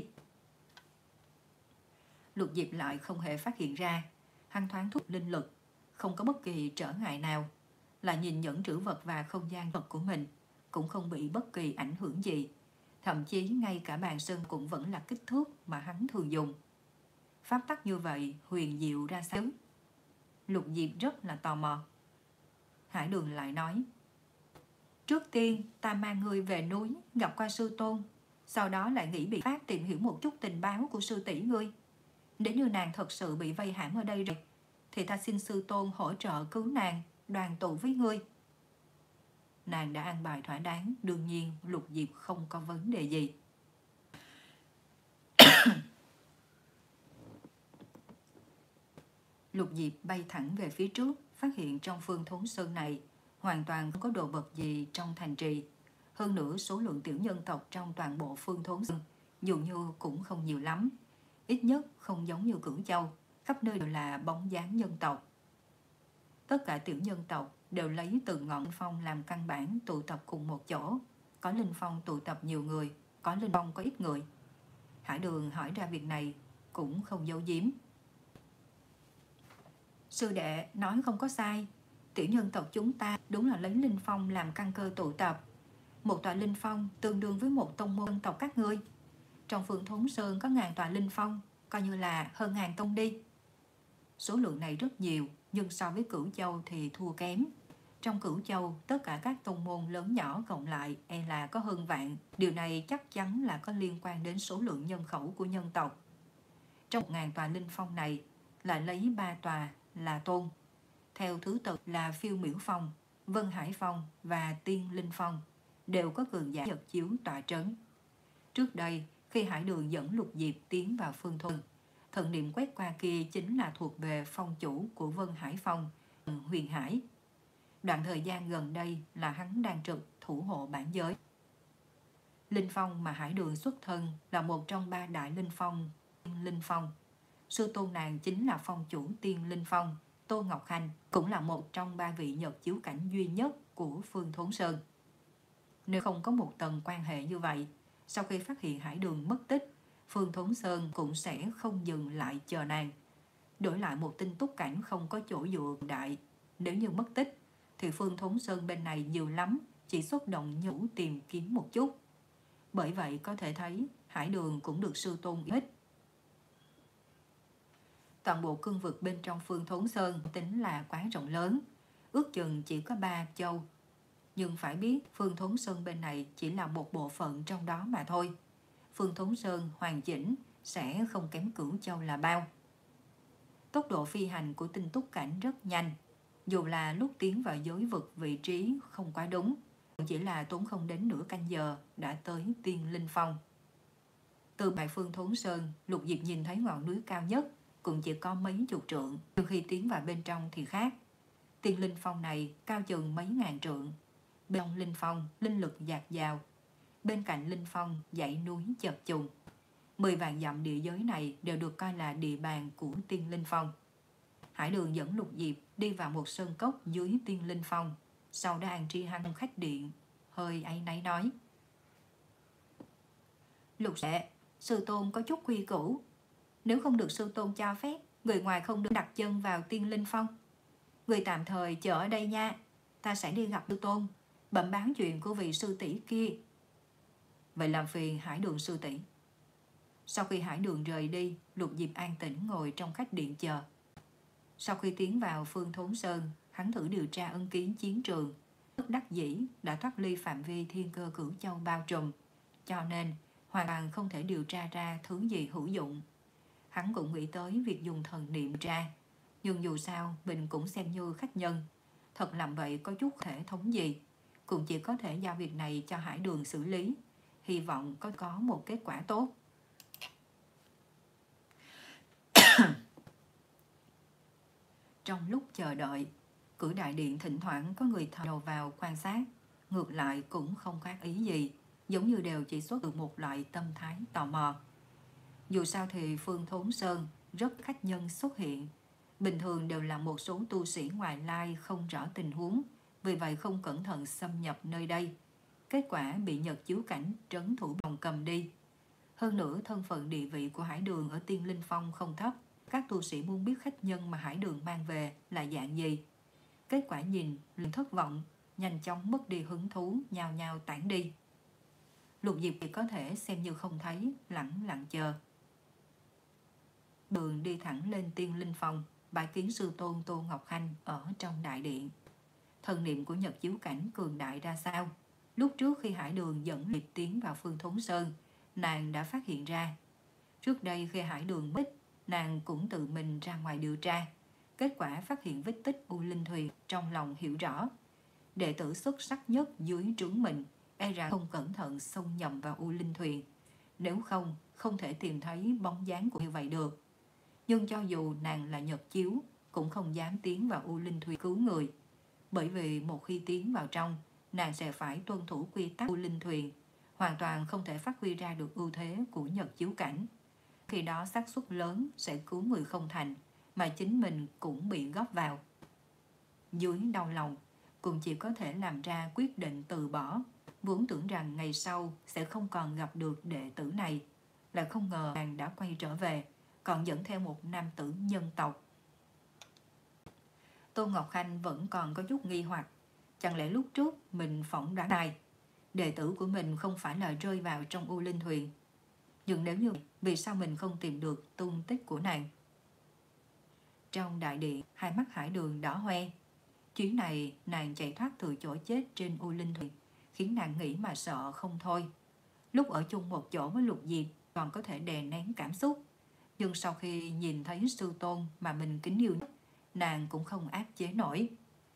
Lục Diệp lại không hề phát hiện ra, hắn thoáng thúc linh lực, không có bất kỳ trở ngại nào, là nhìn nhẫn trữ vật và không gian vật của mình, cũng không bị bất kỳ ảnh hưởng gì. Thậm chí ngay cả bàn sơn cũng vẫn là kích thước mà hắn thường dùng. Pháp tắc như vậy huyền diệu ra sao? Lục Diệp rất là tò mò. Hải Đường lại nói, trước tiên ta mang ngươi về núi gặp qua sư tôn, sau đó lại nghĩ biện pháp tìm hiểu một chút tình báo của sư tỷ ngươi. Nếu như nàng thật sự bị vây hãm ở đây rồi, thì ta xin sư tôn hỗ trợ cứu nàng, đoàn tụ với ngươi. Nàng đã an bài thỏa đáng, đương nhiên Lục Diệp không có vấn đề gì. Lục Diệp bay thẳng về phía trước, phát hiện trong Phương Thốn Sơn này hoàn toàn không có đồ vật gì trong thành trì. Hơn nữa số lượng tiểu nhân tộc trong toàn bộ Phương Thốn Sơn dường như cũng không nhiều lắm. Ít nhất không giống như Cửu Châu, khắp nơi đều là bóng dáng nhân tộc. Tất cả tiểu nhân tộc đều lấy từng ngọn linh phong làm căn bản tụ tập cùng một chỗ. Có linh phong tụ tập nhiều người, có linh phong có ít người. Hải Đường hỏi ra việc này cũng không giấu giếm. Sư đệ nói không có sai, tiểu nhân tộc chúng ta đúng là lấy linh phong làm căn cơ tụ tập. Một tòa linh phong tương đương với một tông môn dân tộc các ngươi. Trong Phương Thốn Sơn có ngàn tòa linh phong, coi như là hơn ngàn tông đi. Số lượng này rất nhiều, nhưng so với Cửu Châu thì thua kém. Trong Cửu Châu, tất cả các tông môn lớn nhỏ cộng lại e là có hơn vạn. Điều này chắc chắn là có liên quan đến số lượng nhân khẩu của nhân tộc. Trong một ngàn tòa linh phong này, lại lấy ba tòa là tôn. Theo thứ tự là Phiêu Miểu Phong, Vân Hải Phong và Tiên Linh Phong, đều có cường giả Nhật Chiếu tọa trấn. Trước đây, khi Hải Đường dẫn Lục Diệp tiến vào Phương Thôn, thần niệm quét qua kia chính là thuộc về phong chủ của Vân Hải Phong, Huyền Hải. Đoạn thời gian gần đây là hắn đang trực thủ hộ bản giới. Linh phong mà Hải Đường xuất thân là một trong ba đại linh phong, Linh Phong. Sư tôn nàng chính là phong chủ Tiên Linh Phong, Tô Ngọc Khanh, cũng là một trong ba vị Nhật chiếu cảnh duy nhất của Phương Thốn Sơn. Nếu không có một tầng quan hệ như vậy, sau khi phát hiện Hải Đường mất tích, Phương Thốn Sơn cũng sẽ không dừng lại chờ nàng. Đổi lại một tinh túc cảnh không có chỗ dựa đại, nếu như mất tích, thì Phương Thốn Sơn bên này nhiều lắm, chỉ xuất động nhũ tìm kiếm một chút. Bởi vậy có thể thấy Hải Đường cũng được sư tôn yêu thích. Toàn bộ cương vực bên trong Phương Thốn Sơn tính là quá rộng lớn, ước chừng chỉ có ba châu. Nhưng phải biết Phương Thốn Sơn bên này chỉ là một bộ phận trong đó mà thôi. Phương Thốn Sơn hoàn chỉnh sẽ không kém Cửu Châu là bao. Tốc độ phi hành của tinh túc cảnh rất nhanh. Dù là lúc tiến vào giới vực vị trí không quá đúng, chỉ là tốn không đến nửa canh giờ đã tới Tiên Linh Phong. Từ bãi Phương Thốn Sơn, Lục Diệp nhìn thấy ngọn núi cao nhất cũng chỉ có mấy chục trượng, nhưng khi tiến vào bên trong thì khác. Tiên Linh Phong này cao chừng mấy ngàn trượng. Bên trong Linh Phong, linh lực dạt dào. Bên cạnh Linh Phong, dãy núi chập trùng. Mười vạn dặm địa giới này đều được coi là địa bàn của Tiên Linh Phong. Hải Đường dẫn Lục Diệp đi vào một sơn cốc dưới Tiên Linh Phong, sau đó an tri hắn khách điện, hơi áy náy nói: Lục đệ, sư tôn có chút quy củ, nếu không được sư tôn cho phép, người ngoài không được đặt chân vào Tiên Linh Phong. Người tạm thời chờ ở đây nha, ta sẽ đi gặp sư tôn, bẩm báo chuyện của vị sư tỷ kia. Vậy làm phiền Hải Đường sư tỷ. Sau khi Hải Đường rời đi, Lục Diệp an tĩnh ngồi trong khách điện chờ. Sau khi tiến vào Phương Thốn Sơn, hắn thử điều tra ân ký chiến trường. Bất đắc dĩ đã thoát ly phạm vi thiên cơ Cửu Châu bao trùm, cho nên hoàn toàn không thể điều tra ra thứ gì hữu dụng. Hắn cũng nghĩ tới việc dùng thần niệm tra, nhưng dù sao mình cũng xem như khách nhân. Thật làm vậy có chút thể thống gì, cũng chỉ có thể giao việc này cho Hải Đường xử lý, hy vọng có có một kết quả tốt. Trong lúc chờ đợi, cửa đại điện thỉnh thoảng có người thò đầu vào quan sát, ngược lại cũng không khác ý gì, giống như đều chỉ xuất được một loại tâm thái tò mò. Dù sao thì Phương Thốn Sơn rất khách nhân xuất hiện, bình thường đều là một số tu sĩ ngoại lai không rõ tình huống, vì vậy không cẩn thận xâm nhập nơi đây. Kết quả bị Nhật chiếu cảnh trấn thủ bồng cầm đi. Hơn nữa thân phận địa vị của Hải Đường ở Tiên Linh Phong không thấp, các tu sĩ muốn biết khách nhân mà Hải Đường mang về là dạng gì. Kết quả nhìn liền thất vọng, nhanh chóng mất đi hứng thú, nhao nhao tản đi. Lục Diệp thì có thể xem như không thấy, lặng lặng chờ. Đường đi thẳng lên Tiên Linh Phong, bái kiến sư tôn Tô Ngọc Khanh ở trong đại điện. Thần niệm của Nhật chiếu cảnh cường đại ra sao? Lúc trước khi Hải Đường dẫn Diệp tiến vào Phương Thốn Sơn, nàng đã phát hiện ra. Trước đây khi Hải Đường mất, nàng cũng tự mình ra ngoài điều tra. Kết quả phát hiện vết tích U Linh Thuyền, trong lòng hiểu rõ. Đệ tử xuất sắc nhất dưới trướng mình, e rằng không cẩn thận xông nhầm vào U Linh Thuyền. Nếu không, không thể tìm thấy bóng dáng của như vậy được. Nhưng cho dù nàng là Nhật chiếu, cũng không dám tiến vào U Linh Thuyền cứu người. Bởi vì một khi tiến vào trong, nàng sẽ phải tuân thủ quy tắc U Linh Thuyền, hoàn toàn không thể phát huy ra được ưu thế của Nhật chiếu cảnh. Khi đó xác suất lớn sẽ cứu người không thành, mà chính mình cũng bị góp vào. Dưới đau lòng, cũng chỉ có thể làm ra quyết định từ bỏ, vốn tưởng rằng ngày sau sẽ không còn gặp được đệ tử này. Lại không ngờ nàng đã quay trở về, còn dẫn theo một nam tử nhân tộc. Tô Ngọc Khanh vẫn còn có chút nghi hoặc, chẳng lẽ lúc trước mình phỏng đoán sai, đệ tử của mình không phải là rơi vào trong U Linh Thuyền. Nhưng nếu như vì sao mình không tìm được tung tích của nàng? Trong đại điện, hai mắt Hải Đường đỏ hoe. Chuyến này nàng chạy thoát từ chỗ chết trên U Linh Thuyền khiến nàng nghĩ mà sợ không thôi. Lúc ở chung một chỗ với Lục Diệp còn có thể đè nén cảm xúc, nhưng sau khi nhìn thấy sư tôn mà mình kính yêu nhất, nàng cũng không áp chế nổi.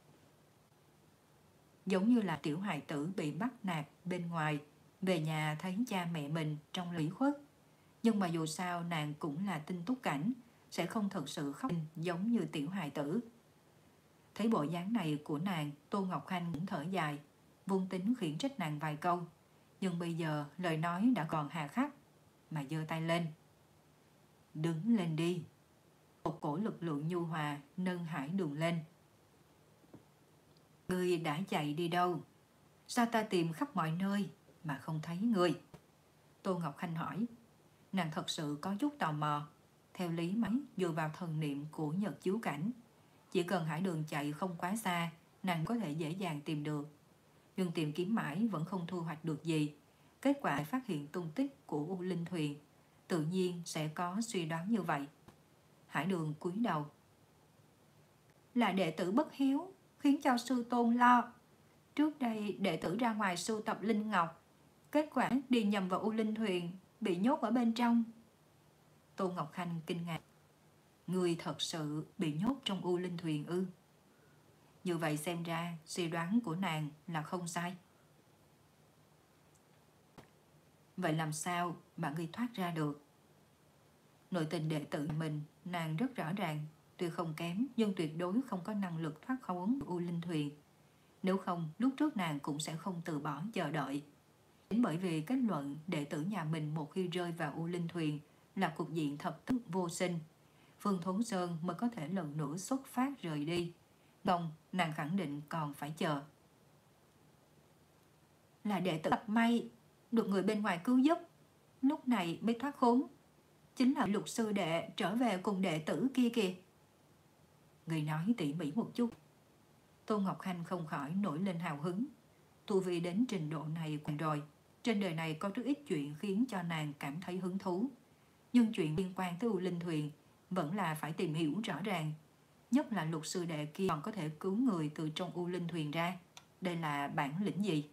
Giống như là tiểu hài tử bị bắt nạt bên ngoài, về nhà thấy cha mẹ mình trong ủy khuất. Nhưng mà dù sao nàng cũng là Tinh Túc Cảnh, sẽ không thật sự khóc giống như tiểu hài tử. Thấy bộ dáng này của nàng, Tô Ngọc Khanh cũng thở dài, vung tính khiển trách nàng vài câu. Nhưng bây giờ lời nói đã còn hà khắc, mà giơ tay lên. Đứng lên đi. Một cổ lực lượng nhu hòa nâng Hải Đường lên. Ngươi đã chạy đi đâu? Sao ta tìm khắp mọi nơi mà không thấy ngươi? Tô Ngọc Khanh hỏi. Nàng thật sự có chút tò mò. Theo lý máy dựa vào thần niệm của Nhật Chiếu Cảnh, chỉ cần Hải Đường chạy không quá xa, nàng có thể dễ dàng tìm được. Nhưng tìm kiếm mãi vẫn không thu hoạch được gì. Kết quả phát hiện tung tích của U Linh Thuyền, tự nhiên sẽ có suy đoán như vậy. Hải Đường cúi đầu. Là đệ tử bất hiếu, khiến cho sư tôn lo. Trước đây đệ tử ra ngoài sưu tập linh ngọc, kết quả đi nhầm vào U Linh Thuyền, bị nhốt ở bên trong. Tô Ngọc Khanh kinh ngạc. Người thật sự bị nhốt trong U Linh Thuyền ư? Như vậy xem ra suy đoán của nàng là không sai. Vậy làm sao mà ngươi thoát ra được? Nội tình đệ tử mình nàng rất rõ ràng, tuy không kém nhưng tuyệt đối không có năng lực thoát khốn U Linh Thuyền. Nếu không, lúc trước nàng cũng sẽ không từ bỏ chờ đợi. Chính bởi vì kết luận đệ tử nhà mình một khi rơi vào U Linh Thuyền là cục diện thập tức vô sinh, Phương Thốn Sơn mới có thể lần nữa xuất phát rời đi. Không, nàng khẳng định còn phải chờ. Là đệ tử tập may, được người bên ngoài cứu giúp, lúc này mới thoát khốn. Chính là Lục sư đệ trở về cùng đệ tử kia kìa. Người nói tỉ mỉ một chút. Tô Ngọc Khanh không khỏi nổi lên hào hứng. Tu vi đến trình độ này còn rồi. Trên đời này có rất ít chuyện khiến cho nàng cảm thấy hứng thú. Nhưng chuyện liên quan tới U Linh Thuyền vẫn là phải tìm hiểu rõ ràng. Nhất là Lục sư đệ kia còn có thể cứu người từ trong U Linh Thuyền ra. Đây là bản lĩnh gì?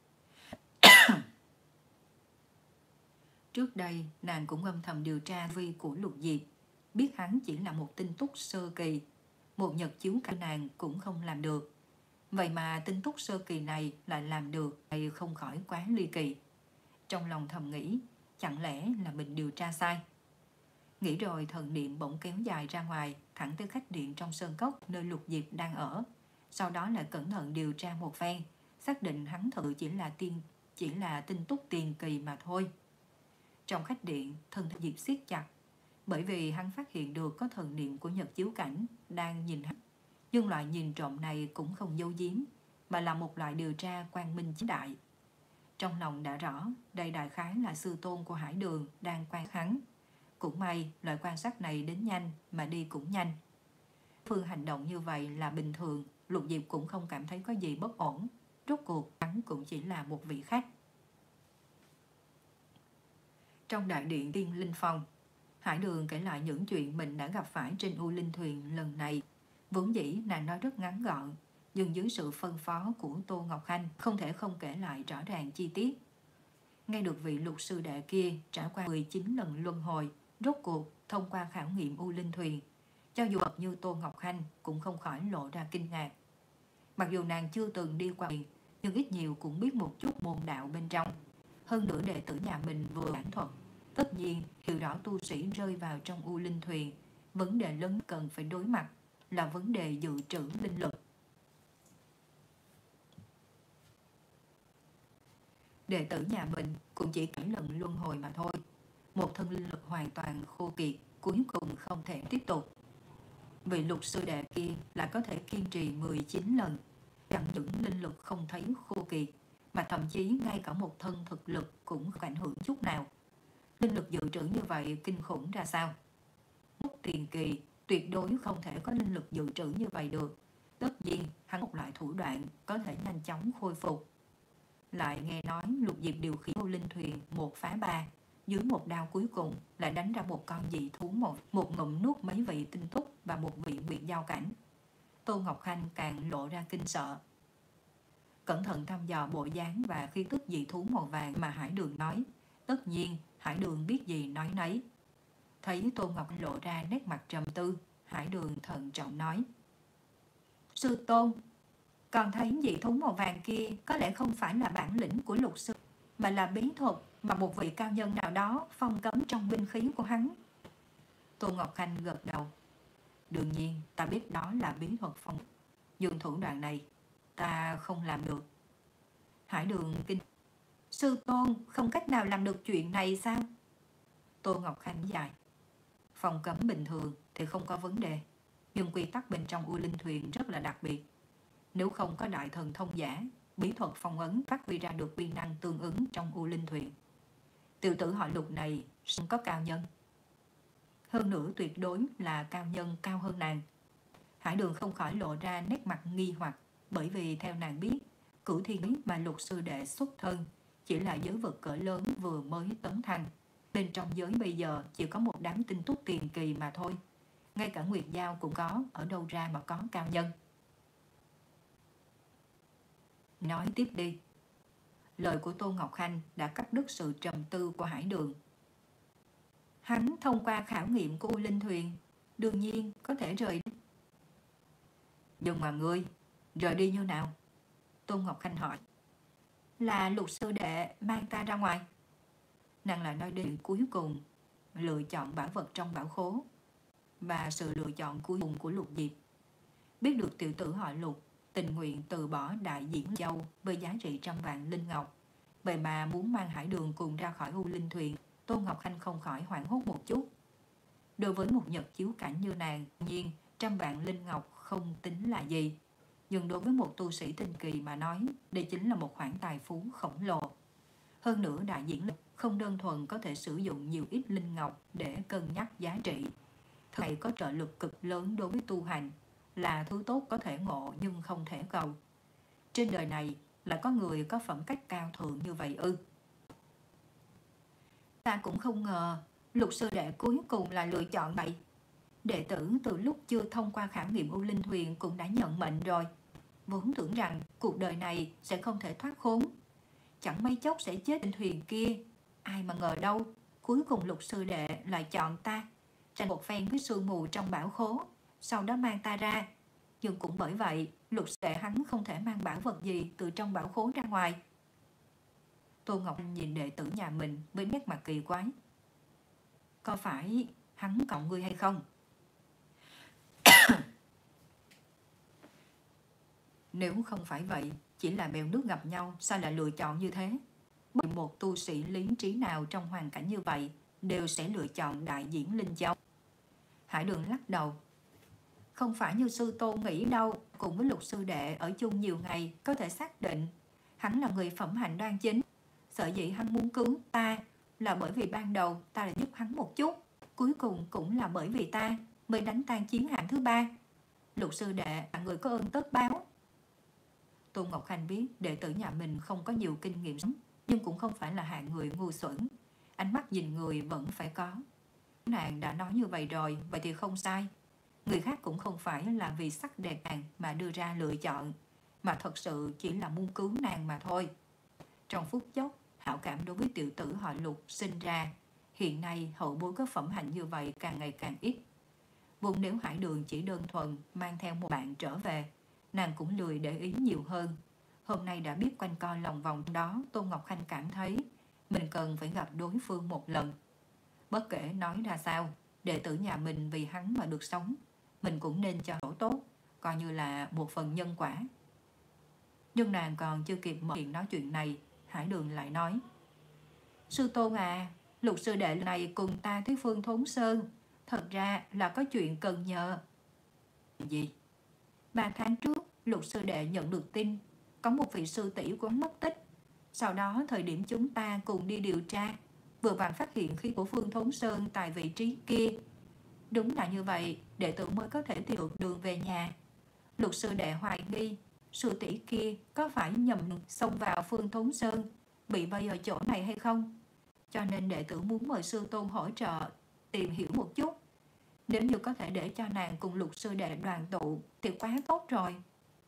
Trước đây, nàng cũng âm thầm điều tra vi của Lục Diệp, biết hắn chỉ là một tinh túc sơ kỳ. Một Nhật Chiếu Cảnh nàng cũng không làm được. Vậy mà tinh túc sơ kỳ này lại làm được, hay không khỏi quá ly kỳ. Trong lòng thầm nghĩ, chẳng lẽ là mình điều tra sai? Nghĩ rồi thần niệm bỗng kéo dài ra ngoài, thẳng tới khách điện trong sơn cốc nơi Lục Diệp đang ở. Sau đó lại cẩn thận điều tra một phen, xác định hắn thử chỉ là tiên, chỉ là tinh túc tiền kỳ mà thôi. Trong khách điện, thần Diệp siết chặt, bởi vì hắn phát hiện được có thần niệm của Nhật Chiếu Cảnh đang nhìn hắn. Nhưng loại nhìn trộm này cũng không giấu giếm, mà là một loại điều tra quang minh chính đại. Trong lòng đã rõ, đây đại khái là sư tôn của Hải Đường đang quan hắn. Cũng may, loại quan sát này đến nhanh mà đi cũng nhanh. Phương hành động như vậy là bình thường, Lục Diệp cũng không cảm thấy có gì bất ổn. Rốt cuộc, hắn cũng chỉ là một vị khách. Trong đại điện Tiên Linh Phong, Hải Đường kể lại những chuyện mình đã gặp phải trên U Linh Thuyền lần này. Vốn dĩ nàng nói rất ngắn gọn, nhưng dưới sự phân phó của Tô Ngọc Khanh không thể không kể lại rõ ràng chi tiết. Nghe được vị Lục sư đệ kia trải qua mười chín lần luân hồi, rốt cuộc thông qua khảo nghiệm U Linh Thuyền, cho dù bậc như Tô Ngọc Khanh cũng không khỏi lộ ra kinh ngạc. Mặc dù nàng chưa từng đi qua thuyền, nhưng ít nhiều cũng biết một chút môn đạo bên trong. Hơn nữa đệ tử nhà mình vừa bản thuật, tất nhiên hiểu rõ tu sĩ rơi vào trong U Linh Thuyền, vấn đề lớn cần phải đối mặt là vấn đề dự trữ linh lực. Đệ tử nhà mình cũng chỉ bảy lần luân hồi mà thôi. Một thân linh lực hoàn toàn khô kiệt, cuối cùng không thể tiếp tục. Vị Lục sư đệ kia là có thể kiên trì mười chín lần, chẳng những linh lực không thấy khô kiệt, mà thậm chí ngay cả một thân thực lực cũng không ảnh hưởng chút nào. Linh lực dự trữ như vậy kinh khủng ra sao? Một tiền kỳ tuyệt đối không thể có linh lực dự trữ như vậy được. Tất nhiên, hắn một loại thủ đoạn có thể nhanh chóng khôi phục. Lại nghe nói Lục Diệp điều khiển U Linh Thuyền một phá ba, dưới một đao cuối cùng lại đánh ra một con dị thú một, một ngụm nuốt mấy vị tinh túc và một vị nguyệt giao cảnh. Tô Ngọc Khanh càng lộ ra kinh sợ. Cẩn thận thăm dò bộ dáng và khí tức dị thú màu vàng mà Hải Đường nói. Tất nhiên Hải Đường biết gì nói nấy. Thấy Tô Ngọc Khanh lộ ra nét mặt trầm tư, Hải Đường thận trọng nói: Sư tôn, còn thấy dị thú màu vàng kia có lẽ không phải là bản lĩnh của Lục sư, mà là bí thuật mà một vị cao nhân nào đó phong cấm trong binh khí của hắn. Tô Ngọc Khanh gật đầu. Đương nhiên ta biết đó là bí thuật phong. Dùng thủ đoạn này ta không làm được. Hải Đường kinh: Sư tôn không cách nào làm được chuyện này sao? Tô Ngọc Khanh dài: Phong cấm bình thường thì không có vấn đề, nhưng quy tắc bên trong U Linh Thuyền rất là đặc biệt. Nếu không có đại thần thông giả, bí thuật phong ấn phát huy ra được uy năng tương ứng trong U Linh Thuyền. Tiểu tử họ Lục này không có cao nhân, hơn nữa tuyệt đối là cao nhân cao hơn nàng. Hải Đường không khỏi lộ ra nét mặt nghi hoặc, bởi vì theo nàng biết, cửu thiên mà Lục sư đệ xuất thân chỉ là giới vực cỡ lớn vừa mới tấn thành. Bên trong giới bây giờ chỉ có một đám tinh túc tiền kỳ mà thôi. Ngay cả Nguyệt Giao cũng có, ở đâu ra mà có cao nhân. Nói tiếp đi. Lời của Tô Ngọc Khanh đã cắt đứt sự trầm tư của Hải Đường. Hắn thông qua khảo nghiệm của U Linh Thuyền, đương nhiên có thể rời đi. Nhưng mà ngươi, rời đi như nào? Tô Ngọc Khanh hỏi. Là Lục sư đệ mang ta ra ngoài. Nàng lại nói đến cuối cùng, lựa chọn bảo vật trong bảo khố, và sự lựa chọn cuối cùng của Lục Diệp. Biết được tiểu tử họ Lục tình nguyện từ bỏ đại diễn châu với giá trị trăm vạn linh ngọc, vậy mà muốn mang Hải Đường cùng ra khỏi U Linh Thuyền, Tô Ngọc Khanh không khỏi hoảng hốt một chút. Đối với một nhật chiếu cảnh như nàng, nhiên trăm vạn linh ngọc không tính là gì, nhưng đối với một tu sĩ tinh kỳ mà nói, đây chính là một khoản tài phú khổng lồ. Hơn nữa đại diễn lực không đơn thuần có thể sử dụng nhiều ít linh ngọc để cân nhắc giá trị. Thứ này có trợ lực cực lớn đối với tu hành, là thứ tốt có thể ngộ nhưng không thể cầu. Trên đời này là có người có phẩm cách cao thượng như vậy ư? Ta cũng không ngờ Lục sư đệ cuối cùng là lựa chọn vậy. Đệ tử từ lúc chưa thông qua khảo nghiệm U Linh Thuyền cũng đã nhận mệnh rồi. Vốn tưởng rằng cuộc đời này sẽ không thể thoát khốn, chẳng mấy chốc sẽ chết trên thuyền kia. Ai mà ngờ đâu, cuối cùng Lục sư đệ lại chọn ta, tranh một phen với sương mù trong bảo khố, sau đó mang ta ra. Nhưng cũng bởi vậy, Lục sư đệ hắn không thể mang bảo vật gì từ trong bảo khố ra ngoài. Tô Ngọc Anh nhìn đệ tử nhà mình với nét mặt kỳ quái. Có phải hắn cộng ngươi hay không? Nếu không phải vậy, chỉ là bèo nước gặp nhau, sao lại lựa chọn như thế? Bởi một tu sĩ lý trí nào trong hoàn cảnh như vậy đều sẽ lựa chọn đại diễn Linh Châu. Hải Đường lắc đầu. Không phải như sư tôn nghĩ đâu, cùng với Lục sư đệ ở chung nhiều ngày có thể xác định hắn là người phẩm hạnh đoan chính. Sở dĩ hắn muốn cứu ta là bởi vì ban đầu ta đã giúp hắn một chút, cuối cùng cũng là bởi vì ta mới đánh tan chiến hạm thứ ba. Lục sư đệ là người có ơn tất báo. Tô Ngọc Khanh biết đệ tử nhà mình không có nhiều kinh nghiệm sống, nhưng cũng không phải là hạng người ngu xuẩn. Ánh mắt nhìn người vẫn phải có. Nàng đã nói như vậy rồi, vậy thì không sai. Người khác cũng không phải là vì sắc đẹp nàng mà đưa ra lựa chọn, mà thật sự chỉ là muốn cứu nàng mà thôi. Trong phút chốc, hảo cảm đối với tiểu tử họ Lục sinh ra. Hiện nay hậu bối có phẩm hạnh như vậy càng ngày càng ít. Vốn nếu Hải Đường chỉ đơn thuần mang theo một bạn trở về, nàng cũng lười để ý nhiều hơn. Hôm nay đã biết quanh co lòng vòng đó, Tô Ngọc Khanh cảm thấy mình cần phải gặp đối phương một lần. Bất kể nói ra sao, đệ tử nhà mình vì hắn mà được sống, mình cũng nên cho chỗ tốt, coi như là một phần nhân quả. Nhưng nàng còn chưa kịp mở miệng nói chuyện này, Hải Đường lại nói. Sư tôn à, Lục sư đệ này cùng ta tới Phương Thốn Sơn, thật ra là có chuyện cần nhờ. Gì? Ba tháng trước, Lục sư đệ nhận được tin có một vị sư tỷ của hắn mất tích. Sau đó thời điểm chúng ta cùng đi điều tra, vừa vặn phát hiện khí của Phương Thốn Sơn tại vị trí kia. Đúng là như vậy, đệ tử mới có thể tìm được đường về nhà. Lục sư đệ hoài nghi sư tỷ kia có phải nhầm xông vào Phương Thốn Sơn, bị vây ở chỗ này hay không, cho nên đệ tử muốn mời sư tôn hỗ trợ tìm hiểu một chút. Nếu như có thể để cho nàng cùng Lục sư đệ đoàn tụ thì quá tốt rồi.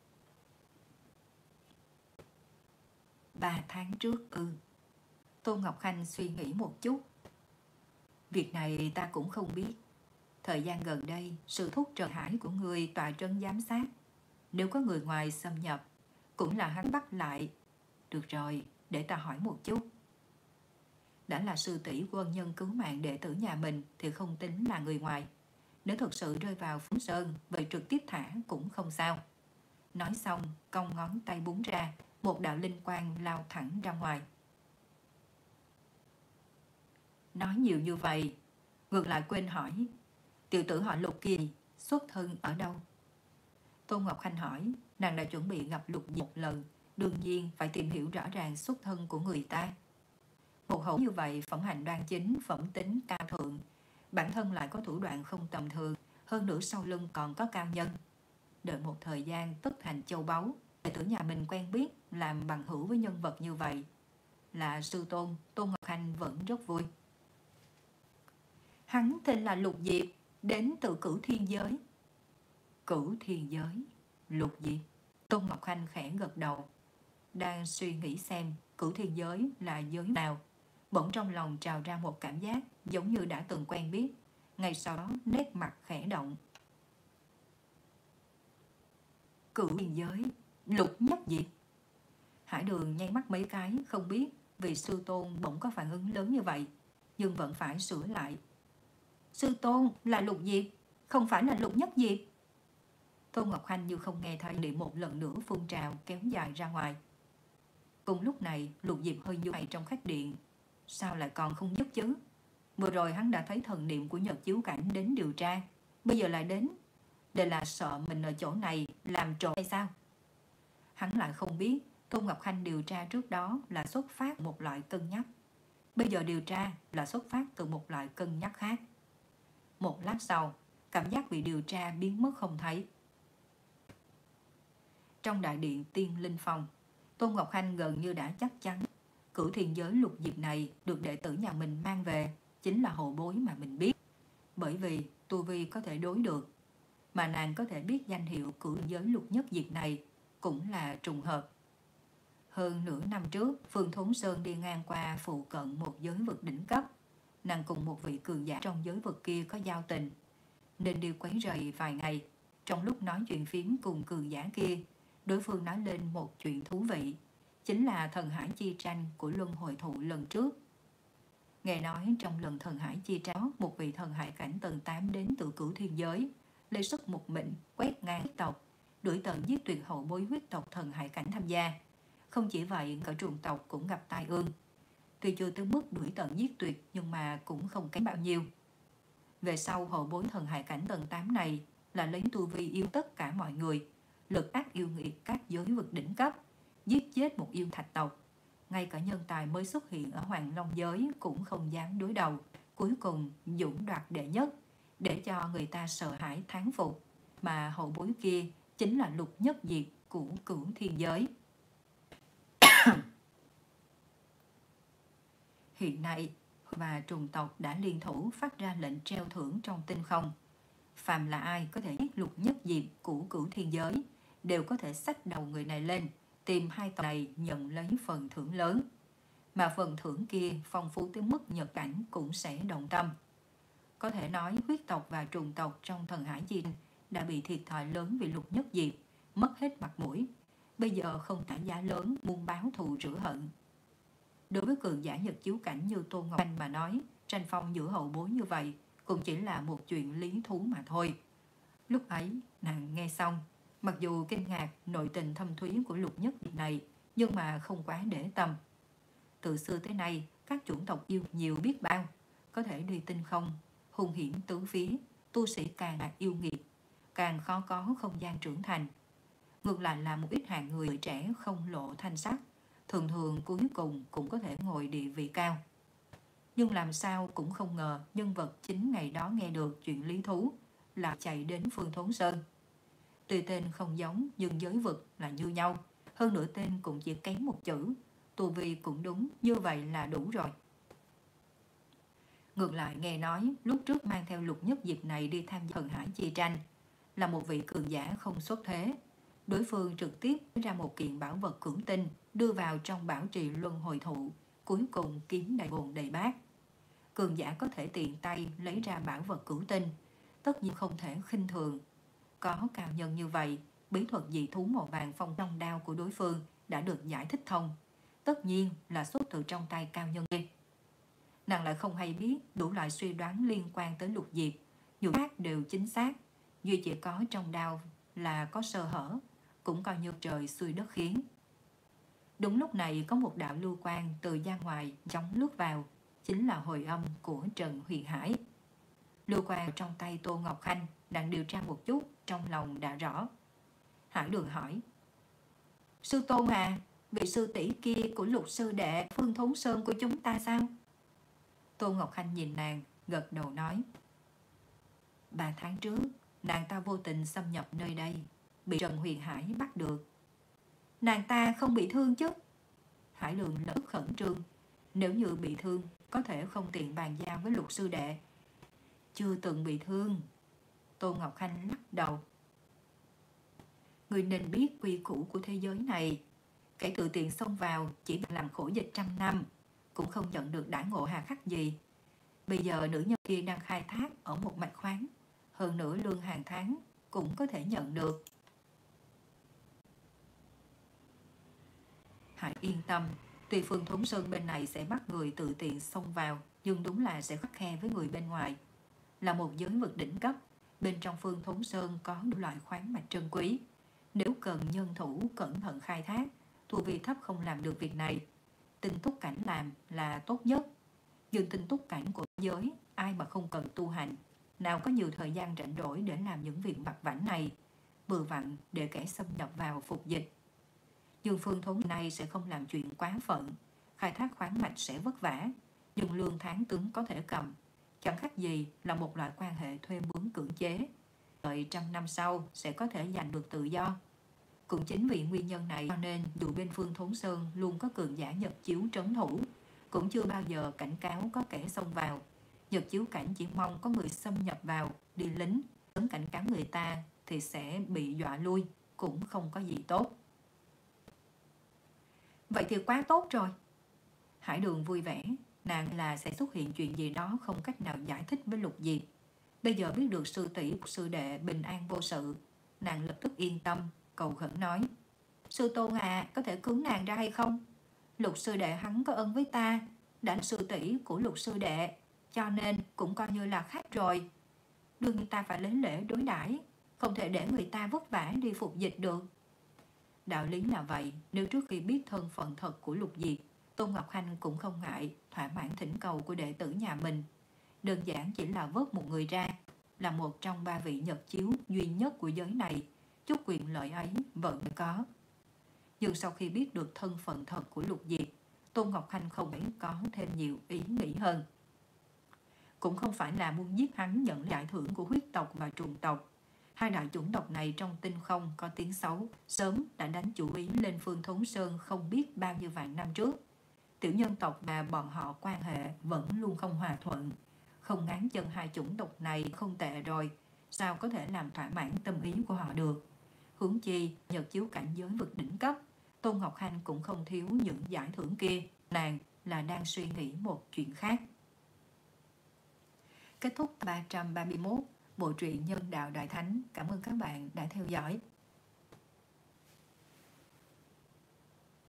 Ba tháng trước ư? Ừ. Tôn Ngọc Khanh suy nghĩ một chút. Việc này ta cũng không biết. Thời gian gần đây, sự thúc trợ hải của người tòa trấn giám sát. Nếu có người ngoài xâm nhập, cũng là hắn bắt lại. Được rồi, để ta hỏi một chút. Đã là sư tỷ quân nhân cứu mạng đệ tử nhà mình thì không tính là người ngoài. Nếu thực sự rơi vào Phú Sơn, vậy trực tiếp thả cũng không sao. Nói xong, cong ngón tay búng ra, một đạo linh quang lao thẳng ra ngoài. Nói nhiều như vậy, ngược lại quên hỏi, tiểu tử họ Lục kia xuất thân ở đâu? Tôn Ngọc Khanh hỏi, nàng đã chuẩn bị gặp Lục một lần, đương nhiên phải tìm hiểu rõ ràng xuất thân của người ta. Một hậu như vậy, phẩm hành đoan chính, phẩm tính cao thượng, bản thân lại có thủ đoạn không tầm thường, hơn nữa sau lưng còn có cao nhân. Đợi một thời gian tất thành châu báu, đệ tử nhà mình quen biết, làm bằng hữu với nhân vật như vậy. Là sư tôn, Tôn Ngọc Khanh vẫn rất vui. Hắn tên là Lục Diệp, đến từ Cửu Thiên Giới. Cửu Thiên Giới, Lục Diệp. Tôn Ngọc Khanh khẽ gật đầu, đang suy nghĩ xem Cửu Thiên Giới là giới nào. Bỗng trong lòng trào ra một cảm giác giống như đã từng quen biết. Ngay sau đó nét mặt khẽ động. Cửu Thiên Giới, Lục Nhất Diệp. Hải Đường nháy mắt mấy cái, không biết vì sư tôn bỗng có phản ứng lớn như vậy, nhưng vẫn phải sửa lại. Sư tôn là Lục Diệp, không phải là Lục Nhất Diệp. Tôn Ngọc Khanh như không nghe thấy, niệm một lần nữa phun trào kéo dài ra ngoài. Cùng lúc này, Lục Diệp hơi như vậy trong khách điện. Sao lại còn không dứt chứ? Vừa rồi hắn đã thấy thần niệm của Nhật Chiếu Cảnh đến điều tra, bây giờ lại đến. Đây là sợ mình ở chỗ này làm trộm hay sao? Hắn lại không biết Tôn Ngọc Khanh điều tra trước đó là xuất phát một loại cân nhắc, bây giờ điều tra là xuất phát từ một loại cân nhắc khác. Một lát sau, cảm giác bị điều tra biến mất không thấy. Trong đại điện Tiên Linh Phòng, Tôn Ngọc Khanh gần như đã chắc chắn Cửu Thiên Giới Lục Diệp này được đệ tử nhà mình mang về chính là hậu bối mà mình biết. Bởi vì tu vi có thể đối được, mà nàng có thể biết danh hiệu Cửu Thiên Giới Lục Nhất Diệp này cũng là trùng hợp. Hơn nửa năm trước, Phương Thốn Sơn đi ngang qua phụ cận một giới vực đỉnh cấp. Nàng cùng một vị cường giả trong giới vực kia có giao tình, nên đi quấy rầy vài ngày. Trong lúc nói chuyện phiếm cùng cường giả kia, đối phương nói lên một chuyện thú vị, chính là thần hải chi tranh của luân hồi thụ lần trước. Nghe nói trong lần thần hải chi tranh, một vị thần hải cảnh tầng tám đến từ Cửu Thiên Giới, lấy sức một mình quét ngang huyết tộc, đuổi tận giết tuyệt hậu bối huyết tộc thần hải cảnh tham gia. Không chỉ vậy, cả chủng tộc cũng gặp tai ương. Tuy chưa tới mức đuổi tận giết tuyệt, nhưng mà cũng không kém bao nhiêu. Về sau, hậu bối thần hải cảnh tầng tám này là lấy tu vi yêu tất cả mọi người, lực ác yêu nghiệt các giới vực đỉnh cấp, giết chết một yêu thạch tộc. Ngay cả nhân tài mới xuất hiện ở Hoàng Long giới cũng không dám đối đầu, cuối cùng dũng đoạt đệ nhất, để cho người ta sợ hãi thán phục. Mà hậu bối kia chính là Lục Nhất Diệp của Cửu Thiên Giới. Hiện nay, và trùng tộc đã liên thủ phát ra lệnh treo thưởng trong tinh không. Phàm là ai có thể giết Lục Nhất Diệp của Cửu Thiên Giới đều có thể xách đầu người này lên, tìm hai tộc này nhận lấy phần thưởng lớn. Mà phần thưởng kia phong phú tới mức Nhật Cảnh cũng sẽ động tâm. Có thể nói huyết tộc và trùng tộc trong thần hải chi đã bị thiệt thòi lớn vì Lục Nhất Diệp, mất hết mặt mũi. Bây giờ không trả giá lớn muốn báo thù rửa hận. Đối với cường giả Nhật Chiếu Cảnh như Tôn Ngọc Khanh mà nói, tranh phong giữa hậu bối như vậy cũng chỉ là một chuyện lý thú mà thôi. Lúc ấy, nàng nghe xong, mặc dù kinh ngạc nội tình thâm thúy của Lục Nhất Diệp này, nhưng mà không quá để tâm. Từ xưa tới nay, các chủng tộc yêu nhiều biết bao, có thể đi tinh không, hung hiểm tứ phía, tu sĩ càng yêu nghiệt, càng khó có không gian trưởng thành. Ngược lại là một ít hạng người trẻ không lộ thanh sắc, thường thường cuối cùng cũng có thể ngồi địa vị cao. Nhưng làm sao cũng không ngờ nhân vật chính ngày đó nghe được chuyện lý thú là chạy đến Phương Thốn Sơn. Tuy tên không giống nhưng giới vực là như nhau, hơn nữa tên cũng chỉ kém một chữ, tu vi cũng đúng, như vậy là đủ rồi. Ngược lại nghe nói lúc trước mang theo Lục Nhất Diệp này đi tham gia Thần Hải chi tranh là một vị cường giả không xuất thế. Đối phương trực tiếp ra một kiện bảo vật cưỡng tinh đưa vào trong bảo trì luân hồi thụ, cuối cùng kiếm đầy bồn đầy bát. Cường giả có thể tiện tay lấy ra bảo vật cửu tinh, tất nhiên không thể khinh thường. Có cao nhân như vậy, bí thuật dị thú màu vàng phong long đao của đối phương đã được giải thích thông, tất nhiên là xuất từ trong tay cao nhân kia. Nàng lại không hay biết đủ loại suy đoán liên quan tới Lục Diệp, dù khác đều chính xác, duy chỉ có trong đao là có sơ hở, cũng coi như trời xuôi đất khiến. Đúng lúc này có một đạo lưu quang từ ra ngoài chóng lướt vào, chính là hồi âm của Trần Huyền Hải. Lưu quang trong tay Tô Ngọc Khanh, đang điều tra một chút, trong lòng đã rõ. Hải Đường hỏi: Sư Tôn à, vị sư tỷ kia của Lục sư đệ Phương Thốn Sơn của chúng ta sao? Tô Ngọc Khanh nhìn nàng, gật đầu nói: Ba tháng trước, nàng ta vô tình xâm nhập nơi đây, bị Trần Huyền Hải bắt được. Nàng ta không bị thương chứ? Hải Đường lỡ khẩn trương. Nếu như bị thương, có thể không tiện bàn giao với Lục sư đệ. Chưa từng bị thương. Tô Ngọc Khanh lắc đầu. Người nên biết quy củ của thế giới này. Kẻ tự tiện xông vào chỉ làm khổ dịch trăm năm, cũng không nhận được đãi ngộ hà khắc gì. Bây giờ nữ nhân kia đang khai thác ở một mạch khoáng, hơn nữa lương hàng tháng cũng có thể nhận được. Hãy yên tâm, tuy Phương Thốn Sơn bên này sẽ bắt người tự tiện xông vào, nhưng đúng là sẽ khắt khe với người bên ngoài. Là một giới vực đỉnh cấp, bên trong Phương Thốn Sơn có đủ loại khoáng mạch trân quý. Nếu cần nhân thủ cẩn thận khai thác, tu vi thấp không làm được việc này. Tinh túc cảnh làm là tốt nhất. Nhưng tinh túc cảnh của giới, ai mà không cần tu hành, nào có nhiều thời gian rảnh rỗi để làm những việc vặt vãnh này, vừa vặn để kẻ xâm nhập vào phục dịch. Dương Phương Thốn này sẽ không làm chuyện quá phận, khai thác khoáng mạch sẽ vất vả, nhưng lương tháng tướng có thể cầm, chẳng khác gì là một loại quan hệ thuê mướn cưỡng chế. Đợi trăm năm sau sẽ có thể giành được tự do. Cũng chính vì nguyên nhân này cho nên dù bên Phương Thốn Sơn luôn có cường giả Nhật Chiếu trấn thủ, cũng chưa bao giờ cảnh cáo có kẻ xông vào. Nhật Chiếu cảnh chỉ mong có người xâm nhập vào, đi lính, sớm cảnh cáo người ta thì sẽ bị dọa lui, cũng không có gì tốt. Vậy thì quá tốt rồi. Hải Đường vui vẻ, nàng là sẽ xuất hiện chuyện gì đó không cách nào giải thích với Lục Diệp. Bây giờ biết được sư tỷ sư đệ bình an vô sự, nàng lập tức yên tâm, cầu khẩn nói: Sư Tôn à, có thể cứu nàng ra hay không? Lục sư đệ hắn có ân với ta, đã là sư tỷ của Lục sư đệ, cho nên cũng coi như là khách rồi. Đương nhiên ta phải lấy lễ đối đãi, không thể để người ta vất vả đi phục dịch được. Đạo lý là vậy, nếu trước khi biết thân phận thật của Lục Diệp, Tôn Ngọc Khanh cũng không ngại thỏa mãn thỉnh cầu của đệ tử nhà mình. Đơn giản chỉ là vớt một người ra, là một trong ba vị Nhật Chiếu duy nhất của giới này, chút quyền lợi ấy vẫn có. Nhưng sau khi biết được thân phận thật của Lục Diệp, Tôn Ngọc Khanh không thể có thêm nhiều ý nghĩ hơn. Cũng không phải là muốn giết hắn nhận giải thưởng của huyết tộc và trùng tộc. Hai đại chủng tộc này trong tinh không có tiếng xấu, sớm đã đánh chủ ý lên Phương Thốn Sơn không biết bao nhiêu vạn năm trước. Tiểu nhân tộc và bọn họ quan hệ vẫn luôn không hòa thuận. Không ngán chân hai chủng tộc này không tệ rồi, sao có thể làm thỏa mãn tâm ý của họ được. Huống chi, Nhật Chiếu cảnh giới vực đỉnh cấp, Tôn Ngọc Khanh cũng không thiếu những giải thưởng kia. Nàng là đang suy nghĩ một chuyện khác. Kết thúc ba trăm ba mươi mốt bộ truyện Nhân Đạo Đại Thánh. Cảm ơn các bạn đã theo dõi.